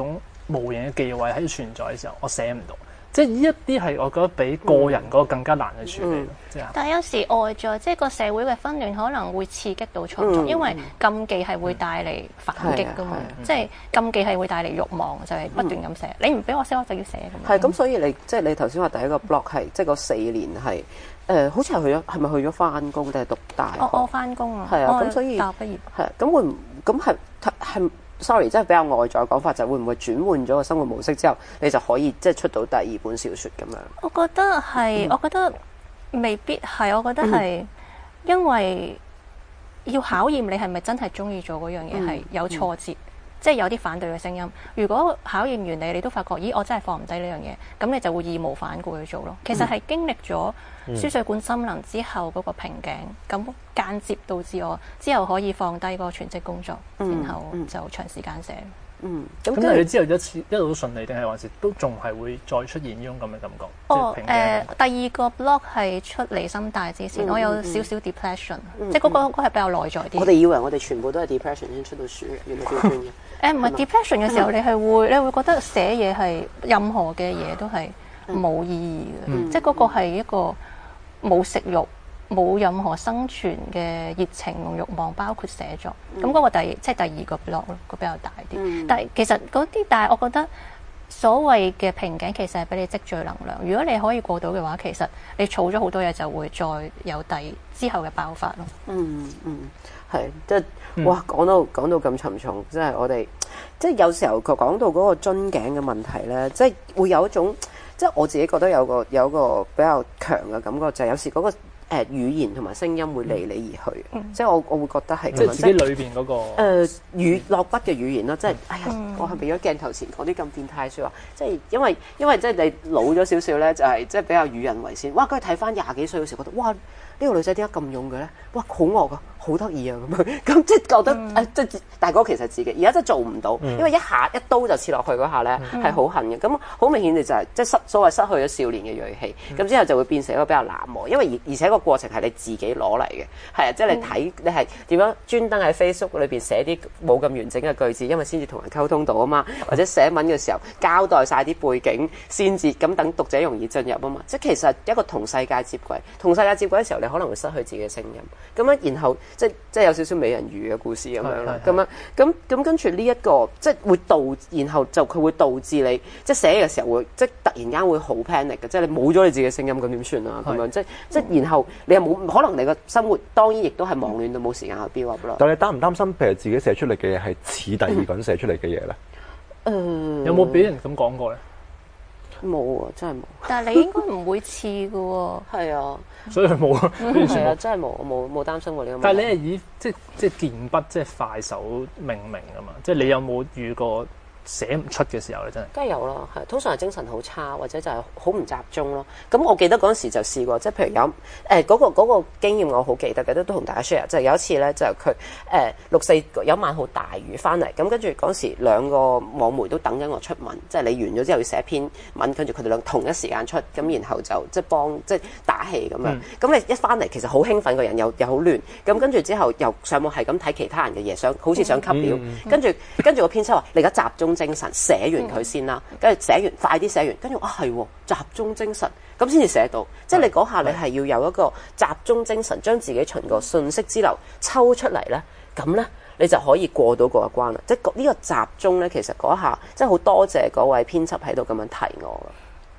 無形嘅忌諱喺度存在嘅時候，我寫唔到。即係呢一啲係我覺得比個人嗰個更加難去處理咯。即係、嗯。 但係有時外在即係個社會嘅紛亂可能會刺激到創作，嗯、因為禁忌係會帶嚟反擊㗎嘛。即係、嗯、禁忌係會帶嚟慾望，就係、是、不斷咁寫。嗯、你唔俾我寫，我就要寫咁。 係咁，所以你即係、就是、你頭先話第一個 block 係即係嗰四年係。誒、呃，好似係去咗，係咪去咗翻工定係讀大學？ 我我翻工啊， 係啊，咁所以大學畢業係咁會唔咁係係，sorry，即係比較外在講法，就會唔會轉換咗個生活模式之後，你就可以即係出到第二本小説咁樣？ 我覺得係，嗯、我覺得未必係，我覺得係因為要考驗你係咪真係中意做嗰樣嘢，係、嗯、有挫折。嗯嗯即係有啲反對嘅聲音。如果考驗完你，你都發覺，咦，我真係放唔低呢樣嘢，咁你就會義無反顧去做咯。其實係經歷咗書水館森林之後嗰個瓶頸，咁間接導致我之後可以放低嗰個全職工作，嗯、然後就長時間寫。嗯， 咁但係你之後一次一路都順利，定係還是都仲係會再出現呢種咁嘅感覺？ 哦，誒、呃，第二個 blog 係出離心大之前，嗯、我有少少 depression，、嗯、即係嗰個嗰個係比較內在啲。 我哋以為我哋全部都係 depression 先出到書，原來調轉嘅。 誒唔係 depression 嘅時候，你係會你會覺得寫嘢係任何嘅嘢都係冇意義嘅，嗯、即係嗰個係一個冇食慾、冇任何生存嘅熱情同慾望，包括寫作。咁嗰、嗯、個第即係第二個 blog 咯，個比較大啲。嗯、但係其實嗰啲，但係我覺得所謂嘅瓶頸其實係俾你積聚能量。如果你可以過到嘅話，其實你儲咗好多嘢，就會再有第之後嘅爆發咯。嗯嗯，係即係。哇，講到講到咁沉重，即係我哋即係有時候佢講到嗰個樽頸嘅問題咧，即係會有一種即係我自己覺得有個有個比較強嘅感覺，就係有時嗰個誒語言同埋聲音會離你而去， 嗯、 即係我我會覺得係即係自己裏邊嗰個誒語落筆嘅語言啦，即係哎呀，我係避咗鏡頭前講啲咁變態説話，即係因為因為即係你老咗少少咧，就係即係比較與人為善。哇！佢睇翻廿幾歲嘅時候，覺得哇呢、呢個女仔點解咁勇嘅咧？哇，好惡噶！好得意啊咁樣，咁即係覺得誒、嗯啊，即係大哥其實自己而家真係做唔到，嗯、因為一下一刀就刺落去嗰下咧係好痕嘅，咁好明顯你就係、是、即係失所謂失去咗少年嘅鋭氣，咁、嗯、之後就會變成一個比較冷漠，因為而而且個過程係你自己攞嚟嘅，係啊，即係你睇、嗯、你係點樣專登喺 Facebook 裏邊寫啲冇咁完整嘅句子，因為先至同人溝通到啊嘛，或者寫文嘅時候交代晒啲背景先至，咁等讀者容易進入啊嘛，即係其實一個同世界接軌，同世界接軌嘅時候，你可能會失去自己嘅聲音，咁樣然後即係即係有少少美人魚嘅故事咁樣啦，咁樣咁咁跟住呢一個即係會導，然後就佢會導致你即係寫嘅時候會即係突然間會好 panic 嘅，即係你冇咗你自己嘅聲音，咁點算啊？咁樣即係即係然後你又冇可能你個生活當然亦都係忙亂到冇時間去 build up 咯。 但係你擔唔擔心譬如自己寫出嚟嘅嘢係似第二個人寫出嚟嘅嘢咧？ 誒， 有冇俾人咁講過咧？ 冇啊，真係冇。 但係你應該唔會似嘅喎。 係啊。 所以佢冇咯， 係啊，真係冇冇冇擔心過呢個問題。 但係你係以即係即係健筆即係快手命名㗎嘛？即係你有冇遇過寫唔出嘅時候咧？真係梗係有啦，係通常係精神好差或者就係好唔集中咯。咁我記得嗰陣時就試過，即係譬如有誒嗰、呃嗰個嗰、嗰個經驗我好記得嘅，都都同大家 share。就係有一次咧，就佢誒六四有一晚好大雨翻嚟，咁跟住嗰時兩個網媒都等緊我出文，即係你完咗之後要寫篇文，跟住佢哋兩同一時間出，咁然後就即係幫即係打氣咁樣。咁、嗯、你一翻嚟其實好興奮，個人又又好亂，咁跟住之後又上網係咁睇其他人嘅嘢，想好似想吸料，嗯嗯、跟住跟住個編輯話：你而家集中精神寫完佢先啦，跟住寫完快啲寫完，跟住啊係集中精神咁先至寫到，即係你嗰下你係要有一個集中精神，將自己從個信息之流抽出嚟咧，咁咧你就可以過到嗰一關啦。即係呢個集中咧，其實嗰下即係好多謝嗰位編輯喺度咁樣提我噶。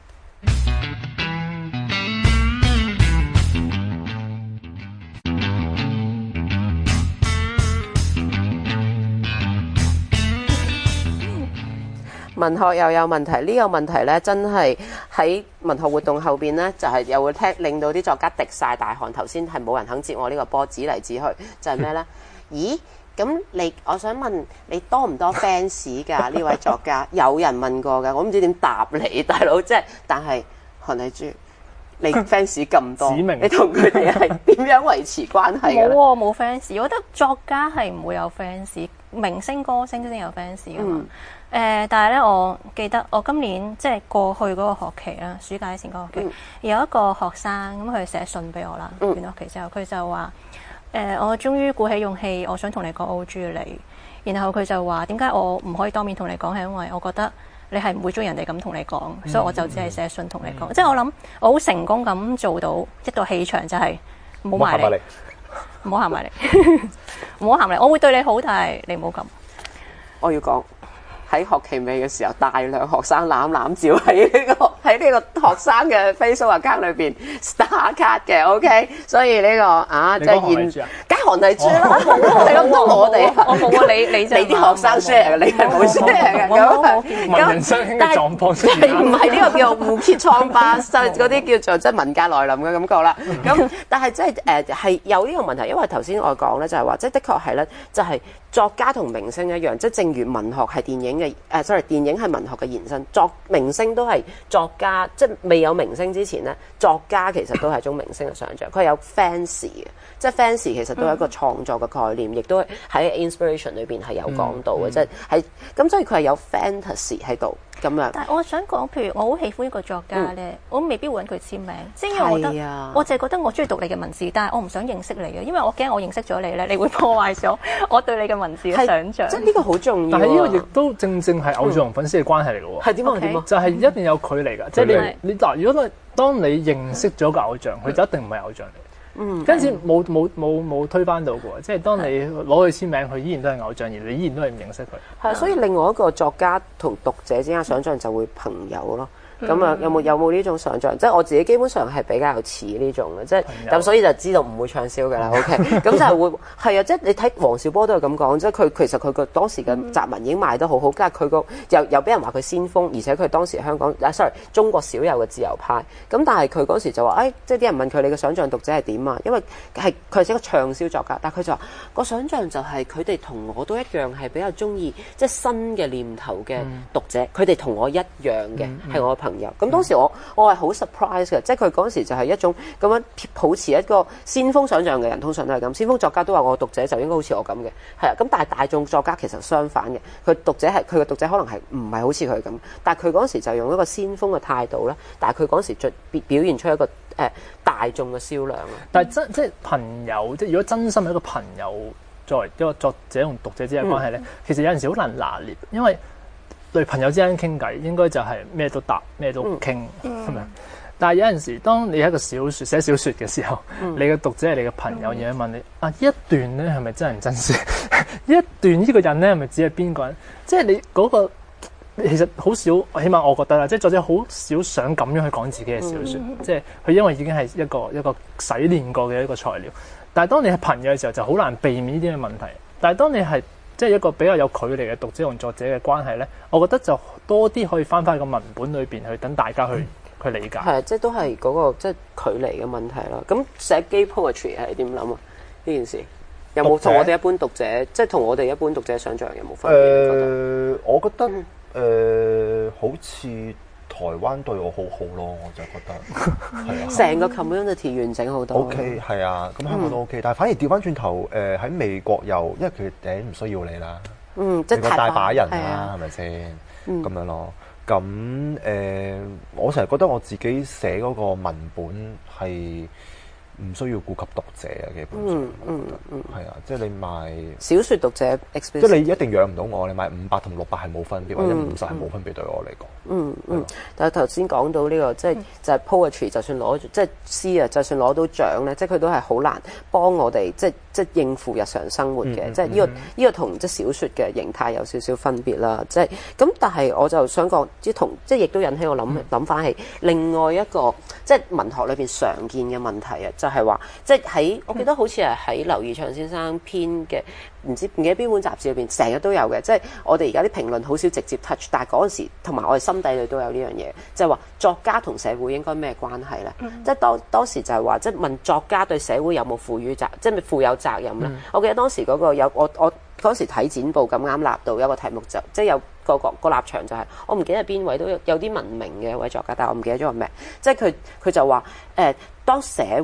文學又有問題，呢、這個問題呢，真係喺文學活動後邊呢，就係、是、又會聽令到啲作家滴晒大汗。頭先係冇人肯接我呢個波，指嚟指去就係、是、咩呢？咦？咁你我想問你多唔多 fans 㗎？呢位作家有人問過㗎，我唔知點答你，大佬即係，但係韓麗珠，你 fans 咁多， 明你同佢哋係點樣維持關係嘅？ 冇喎，冇 fans。我覺得作家係唔會有 fans，明星歌星先有 fans 㗎嘛。嗯誒、呃，但係咧，我記得我今年即係過去嗰個學期啦，暑假之前嗰個學期，嗯、有一個學生咁佢寫信俾我啦，完、嗯、學期之後，佢就話：誒、呃，我終於鼓起勇氣，我想同你講我好中意你。然後佢就話：點解我唔可以當面同你講？係因為我覺得你係唔會中意人哋咁同你講，嗯、所以我就只係寫信同你講。嗯、即係我諗我好成功咁做到一個氣場，就係唔好埋嚟，唔好行埋嚟，唔好行埋嚟。我會對你好，但係你唔好咁。 我要講。喺學期尾嘅時候，大量學生攬攬照喺呢、這個喺呢個學生嘅 Facebook account 裏邊 star 卡嘅 ，OK， 所以呢、這個啊即係現梗韓麗珠啦，你咁多我哋， 我冇啊，你你你啲學生 share 嘅，你係冇 share 嘅，咁咁人相輕嘅狀況出現， 唔係呢個叫互揭瘡疤，就嗰啲叫做即係文革來臨嘅感覺啦。咁但係即係誒係有呢個問題，因為頭先我講咧就係話，即係的確係咧，就係作家同明星一樣，即係正如文學係電影嘅，誒 sorry， 電影係文學嘅延伸，作明星都係作家，即係未有明星之前咧，作家其實都係一種明星嘅想像，佢係有 fans 嘅，即係 fans 其實都係一個創作嘅概念，亦都喺 inspiration 裏邊係有講到嘅，即係係咁，所以佢係有 fantasy 喺度咁樣。 但係我想講，譬如我好喜歡一個作家咧，嗯、我未必會揾佢簽名，即係因為我覺得， 啊、 我淨係覺得我中意讀你嘅文字，但係我唔想認識你嘅，因為我驚我認識咗你咧，你會破壞咗我對你嘅文字嘅想像。 即係呢個好重要、啊。 但係呢個亦都正正係偶像同粉絲嘅關係嚟嘅喎。 係點啊？點啊？ 就係一定有距離㗎，即係你你嗱，如果你當你認識咗個偶像，佢就一定唔係偶像嚟。嗯，跟住冇冇冇冇推翻到嘅喎，即係當你攞佢簽名，佢依然都係偶像，而你依然都係唔認識佢。 係，所以另外一個作家同讀者之間想像就會朋友咯。咁啊，有冇有冇呢種想像？即係我自己基本上係比較似呢種嘅，即係咁，所以就知道唔會暢銷㗎啦。OK，咁就係會係啊，即係你睇黃小波都係咁講，即係佢其實佢個當時嘅雜文已經賣得好好，跟住佢個又又俾人話佢先鋒，而且佢當時香港啊 sorry 中國少有嘅自由派。咁但係佢嗰時就話，誒、哎，即係啲人問佢你嘅想像讀者係點啊？因為係佢係一個暢銷作家，但係佢就話個想像就係佢哋同我都一樣係比較中意即係新嘅念頭嘅讀者，佢哋同我一樣嘅係、嗯、我嘅朋友。咁、嗯、當時我我係好 surprise 嘅，即係佢嗰時就係一種咁樣抱持一個先鋒想像嘅人，通常都係咁。先鋒作家都話我讀者就應該好似我咁嘅，係啊。咁但係大眾作家其實相反嘅，佢讀者係佢嘅讀者可能係唔係好似佢咁，但係佢嗰時就用一個先鋒嘅態度咧。但係佢嗰時就表現出一個誒、呃、大眾嘅銷量啊。 但係真即係朋友，即係如果真心係一個朋友作為一個作者同讀者之間嘅關係咧，嗯、其實有陣時好難拿捏，因為對朋友之間傾偈應該就係咩都答咩都傾，係咪、嗯？但係有陣時，當你喺一個小説寫小説嘅時候，嗯、你嘅讀者係你嘅朋友，而係、嗯、問你啊，一段咧係咪真人真事？一段呢個人咧係咪只係邊個人？即係你嗰、嗰個其實好少，起碼我覺得啦，即係作者好少想咁樣去講自己嘅小説，嗯、即係佢因為已經係一個一個洗練過嘅一個材料。但係當你係朋友嘅時候，就好難避免呢啲嘅問題。但係當你係即係一個比較有距離嘅讀者同作者嘅關係咧，我覺得就多啲可以翻返個文本裏邊去等大家去、嗯、去理解。 係啊，即係都係嗰、那個即係距離嘅問題啦。咁寫 gay poetry 係點諗啊？呢件事有冇同我哋一般讀者，者即係同我哋一般讀者想像有冇分別？誒、 呃，我覺得誒、呃、好似台灣對我好好咯，我就覺得係啊， 成個 community 完整好多。 OK， 係啊，咁香港都 OK，、嗯、但係反而調翻轉頭誒喺、呃、美國又，因為佢哋唔需要你啦， 嗯，即係大把人啦，係咪先？咁、嗯、樣咯，咁誒、呃，我成日覺得我自己寫嗰個文本係唔需要顧及讀者啊，基本上，嗯嗯，係啊，即係你賣小説讀者， 即係你一定養唔到我，你賣五百同六百係冇分別，或者五十係冇分別對我嚟講。 嗯嗯，但係頭先講到呢個，即係就係 poetry，就算攞即係詩啊，就算攞到獎咧，即係佢都係好難幫我哋，即係即係應付日常生活嘅，即係呢個呢個同即係小説嘅形態有少少分別啦。即係咁，但係我就想講，即係同即係亦都引起我諗諗翻起另外一個即係文學裏邊常見嘅問題啊。就係話，即係喺我記得好似係喺劉以鬯先生編嘅，唔知唔記得邊本雜誌裏邊，成日都有嘅。即係我哋而家啲評論好少直接 touch，但係嗰陣時同埋我哋心底裏都有呢樣嘢，就係話作家同社會應該咩關係咧？嗯、即係當當時就係話，即係問作家對社會有冇賦予責，即係負有責任咧？嗯、我記得當時嗰個有我我嗰時睇剪報咁啱立到有個題目就即係有個個個立場就係、是、我唔記得係邊位都有有啲聞名嘅一位作家，但係我唔記得咗個咩，即係佢佢就話誒。當社會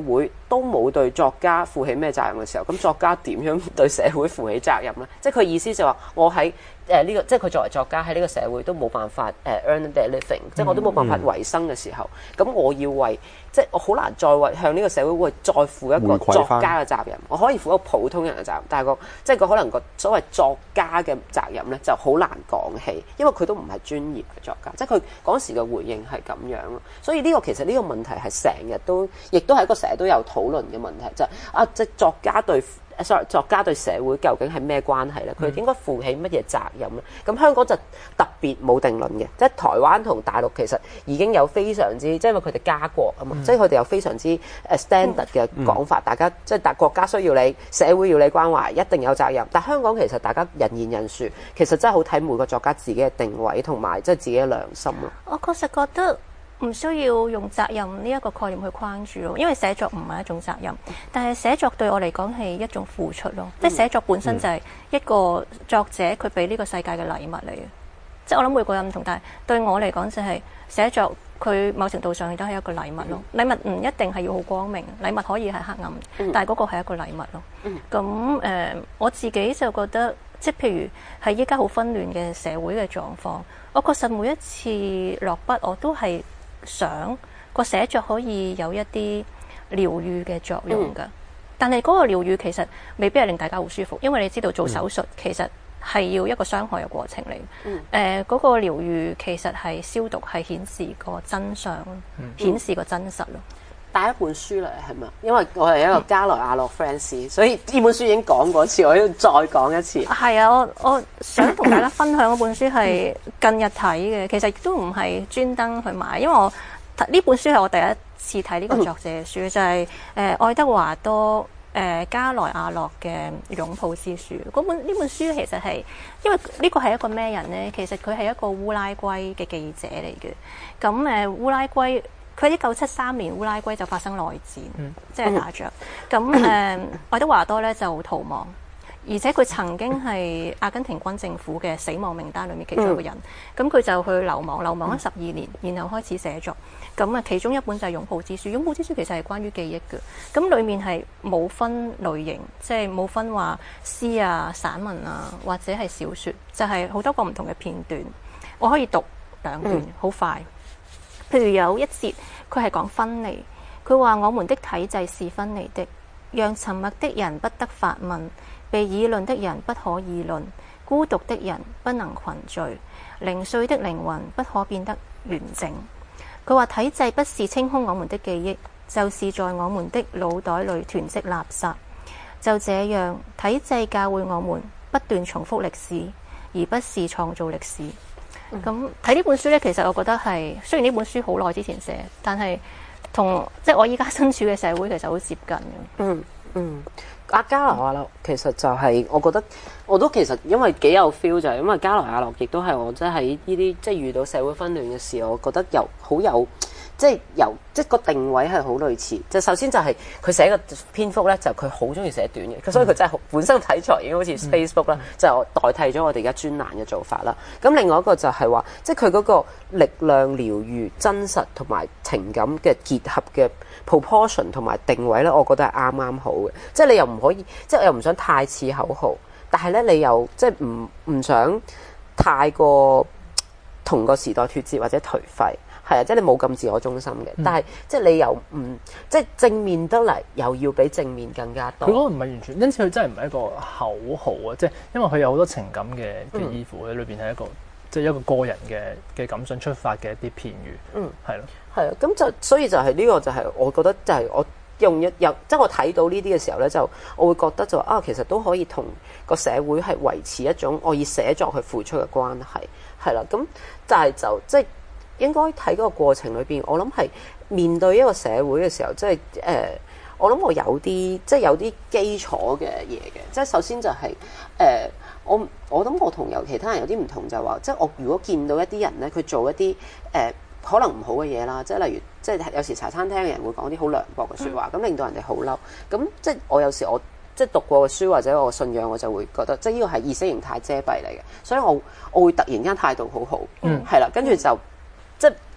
都冇對作家負起咩責任嘅時候，咁作家點樣對社會負起責任咧？即係佢意思就話我喺誒呢個，即係佢作為作家喺呢個社會都冇辦法誒、uh, earn their living，、嗯、即係我都冇辦法維生嘅時候，咁、嗯、我要為即係我好難再為向呢個社會會再負一個作家嘅責任。我可以負一個普通人嘅責任，但係個即係個可能個所謂作家嘅責任咧就好難講起，因為佢都唔係專業嘅作家，即係佢嗰時嘅回應係咁樣咯。所以呢個其實呢個問題係成日都，亦都係一個成日都有討論嘅問題，就係、是、啊，即係作家對。sorry， 作家對社會究竟係咩關係咧？佢應該負起乜嘢責任咧？咁香港就特別冇定論嘅，即係台灣同大陸其實已經有非常之，即係因為佢哋家國啊嘛，嗯、即係佢哋有非常之誒 standard 嘅講法，嗯、大家即係大國家需要你，社會要你關懷，一定有責任。但香港其實大家人言人殊，其實真係好睇每個作家自己嘅定位同埋即係自己嘅良心咯。 我確實覺得唔需要用責任呢一個概念去框住咯，因為寫作唔係一種責任，但係寫作對我嚟講係一種付出咯，嗯、即係寫作本身就係一個作者佢俾呢個世界嘅禮物嚟嘅，即係我諗每個人唔同，但係對我嚟講就係寫作佢某程度上亦都係一個禮物咯。嗯、禮物唔一定係要好光明，禮物可以係黑暗，嗯、但係嗰個係一個禮物咯。咁誒、嗯呃，我自己就覺得，即係譬如係依家好紛亂嘅社會嘅狀況，我確實每一次落筆我都係想個寫作可以有一啲療愈嘅作用㗎，嗯、但係嗰個療愈其實未必係令大家好舒服，因為你知道做手術其實係要一個傷害嘅過程嚟。誒、嗯，嗰、呃嗰個療愈其實係消毒，係顯示個真相，嗯、顯示個真實咯。 帶一本書嚟係咪？因為我係一個加萊亞諾 fans，所以呢本書已經講過一次，我要再講一次。係啊，我我想同大家分享嗰本書係近日睇嘅，其實亦都唔係專登去買，因為我呢本書係我第一次睇呢個作者嘅書，嗯、就係、是、誒、呃、愛德華多誒、呃、加萊亞諾嘅《擁抱之書》。嗰本呢本書其實係因為呢個係一個咩人呢？其實佢係一個烏拉圭嘅記者嚟嘅。咁誒、呃、烏拉圭。佢喺一九七三年烏拉圭就發生內戰，嗯、即係打仗。咁誒、嗯呃，愛德華多咧就逃亡，而且佢曾經係阿根廷軍政府嘅死亡名單裏面其中一個人。咁佢、嗯、就去流亡，流亡咗十二年，然後開始寫作。咁啊，其中一本就係《擁抱之書》。《擁抱之書》其實係關於記憶嘅。咁裡面係冇分類型，即係冇分話詩啊、散文啊，或者係小説，就係、是、好多個唔同嘅片段。我可以讀兩段，好、嗯、快。譬如有一節，佢係講分離。佢話：我們的體制是分離的，讓沉默的人不得發問，被議論的人不可議論，孤獨的人不能群聚，零碎的靈魂不可變得完整。佢話體制不是清空我們的記憶，就是在我們的腦袋裏囤積垃圾。就這樣，體制教會我們不斷重複歷史，而不是創造歷史。咁睇呢本書咧，其實我覺得係雖然呢本書好耐之前寫，但係同即係我依家身處嘅社會其實好接近嘅。 嗯嗯，阿加萊亞諾其實就係、是、我覺得我都其實因為幾有 feel 就係因為加萊亞諾亦都係我即係喺呢啲即係遇到社會紛亂嘅時候，我覺得有好有。即係由即係個定位係好類似，即係首先就係佢寫個篇幅咧，就佢好中意寫短嘅，所以佢真係本身題材已經好似 Facebook 啦，就代替咗我哋而家專欄嘅做法啦。咁另外一個就係話，即係佢嗰個力量、療愈、真實同埋情感嘅結合嘅 proportion 同埋定位咧，我覺得係啱啱好嘅。即係你又唔可以，即係我又唔想太似口號，但係咧你又即係唔唔想太過同個時代脫節或者頹廢。係啊，即係你冇咁自我中心嘅，嗯、但係即係你又唔即係正面得嚟，又要比正面更加多。 佢嗰個唔係完全，因此佢真係唔係一個口號啊！即係因為佢有好多情感嘅嘅依附喺裏邊，係一個即係一個個人嘅嘅感想出發嘅一啲片語。嗯，係咯， 係啊，咁就所以就係呢個就係我覺得就係我用一有即係我睇到呢啲嘅時候咧，就我會覺得就啊，其實都可以同個社會係維持一種我以寫作去付出嘅關係，係啦。咁但係就即係。應該睇嗰個過程裏邊，我諗係面對一個社會嘅時候，即係誒、呃，我諗我有啲即係有啲基礎嘅嘢嘅。即係首先就係、是、誒、呃，我我諗我同有其他人有啲唔同，就係話，即係我如果見到一啲人咧，佢做一啲誒、呃、可能唔好嘅嘢啦，即係例如即係有時茶餐廳嘅人會講啲好涼薄嘅説話，咁、嗯、令到人哋好嬲。咁即係我有時我即係讀過嘅書或者我嘅信仰，我就會覺得即係呢個係意識形態遮蔽嚟嘅，所以我我會突然間態度好好，嗯，係啦，跟住就。即係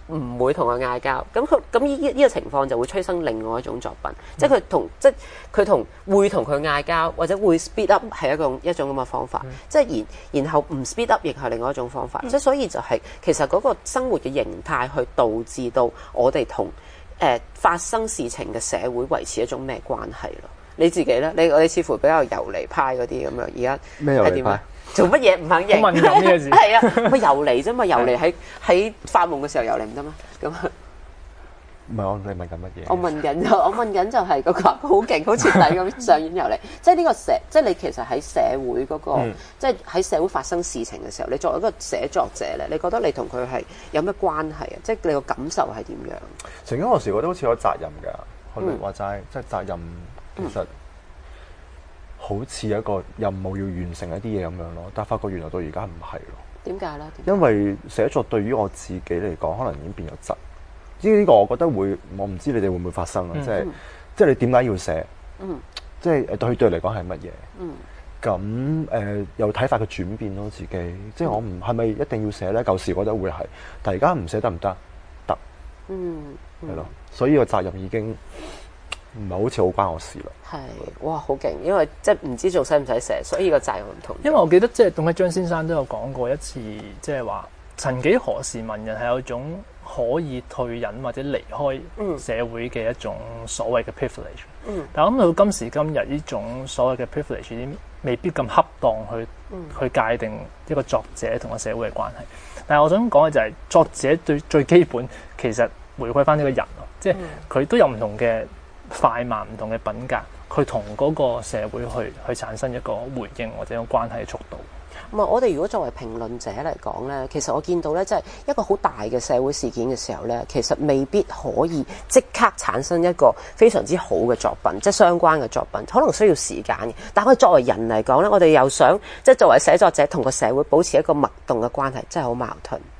唔會同佢嗌交，咁佢咁呢呢個情況就會催生另外一種作品，嗯、即係佢同即係佢同會同佢嗌交，或者會 speed up 係一種一種咁嘅方法，嗯、即係然然後唔 speed up 亦係另外一種方法，嗯、即係所以就係、是、其實嗰個生活嘅形態去導致到我哋同誒發生事情嘅社會維持一種咩關係咯？你自己咧，你你似乎比較游離派嗰啲咁樣，而家咩游離派？ 做乜嘢唔肯認？ 好敏感呢個字。 係啊，咪游離啫嘛，游離喺喺發夢嘅時候游離唔得咩？咁唔係我你問緊乜嘢？ 我問緊就我問緊就係嗰、那個好勁、好徹底咁上演游離，即係呢個社，即係你其實喺社會嗰、那個，嗯、即係喺社會發生事情嘅時候，你作為一個寫作者咧，你覺得你同佢係有咩關係啊？即係你個感受係點樣？ 曾經有時覺得好似有責任㗎，我哋話齋，即係責任其實。嗯好似一個任務要完成一啲嘢咁樣咯，但係發覺原來到而家唔係咯。 點解咧？ 因為寫作對於我自己嚟講，可能已經變咗質。呢呢個我覺得會，我唔知你哋會唔會發生啊？嗯、即係即係你點解要寫？嗯，即係誒對佢對你嚟講係乜嘢？嗯，咁誒、呃、又睇法嘅轉變咯，自己即係我唔係咪一定要寫咧？舊時覺得會係，但係而家唔寫得唔得？得，嗯，係咯，所以個責任已經。唔係好似好關我事啦。 係，哇，好勁！因為即係唔知做使唔使寫，所以個責任唔同。 因為我記得即係董啟章先生都有講過一次，即係話曾幾何時文人係有種可以退隱或者離開社會嘅一種所謂嘅 privilege。嗯。但係我諗到今時今日呢種所謂嘅 privilege 已經未必咁恰當去、嗯、去界定一個作者同個社會嘅關係。但係我想講嘅就係、是、作者最最基本其實回歸翻呢個人咯，即係佢都有唔同嘅。快慢唔同嘅品格，佢同嗰個社會去去產生一個回應或者一個關係嘅速度。 咁啊，我哋如果作為評論者嚟講咧，其實我見到咧，即係一個好大嘅社會事件嘅時候咧，其實未必可以即刻產生一個非常之好嘅作品，即係相關嘅作品，可能需要時間嘅。但係我哋作為人嚟講咧，我哋又想即係作為寫作者同個社會保持一個脈動嘅關係，真係好矛盾。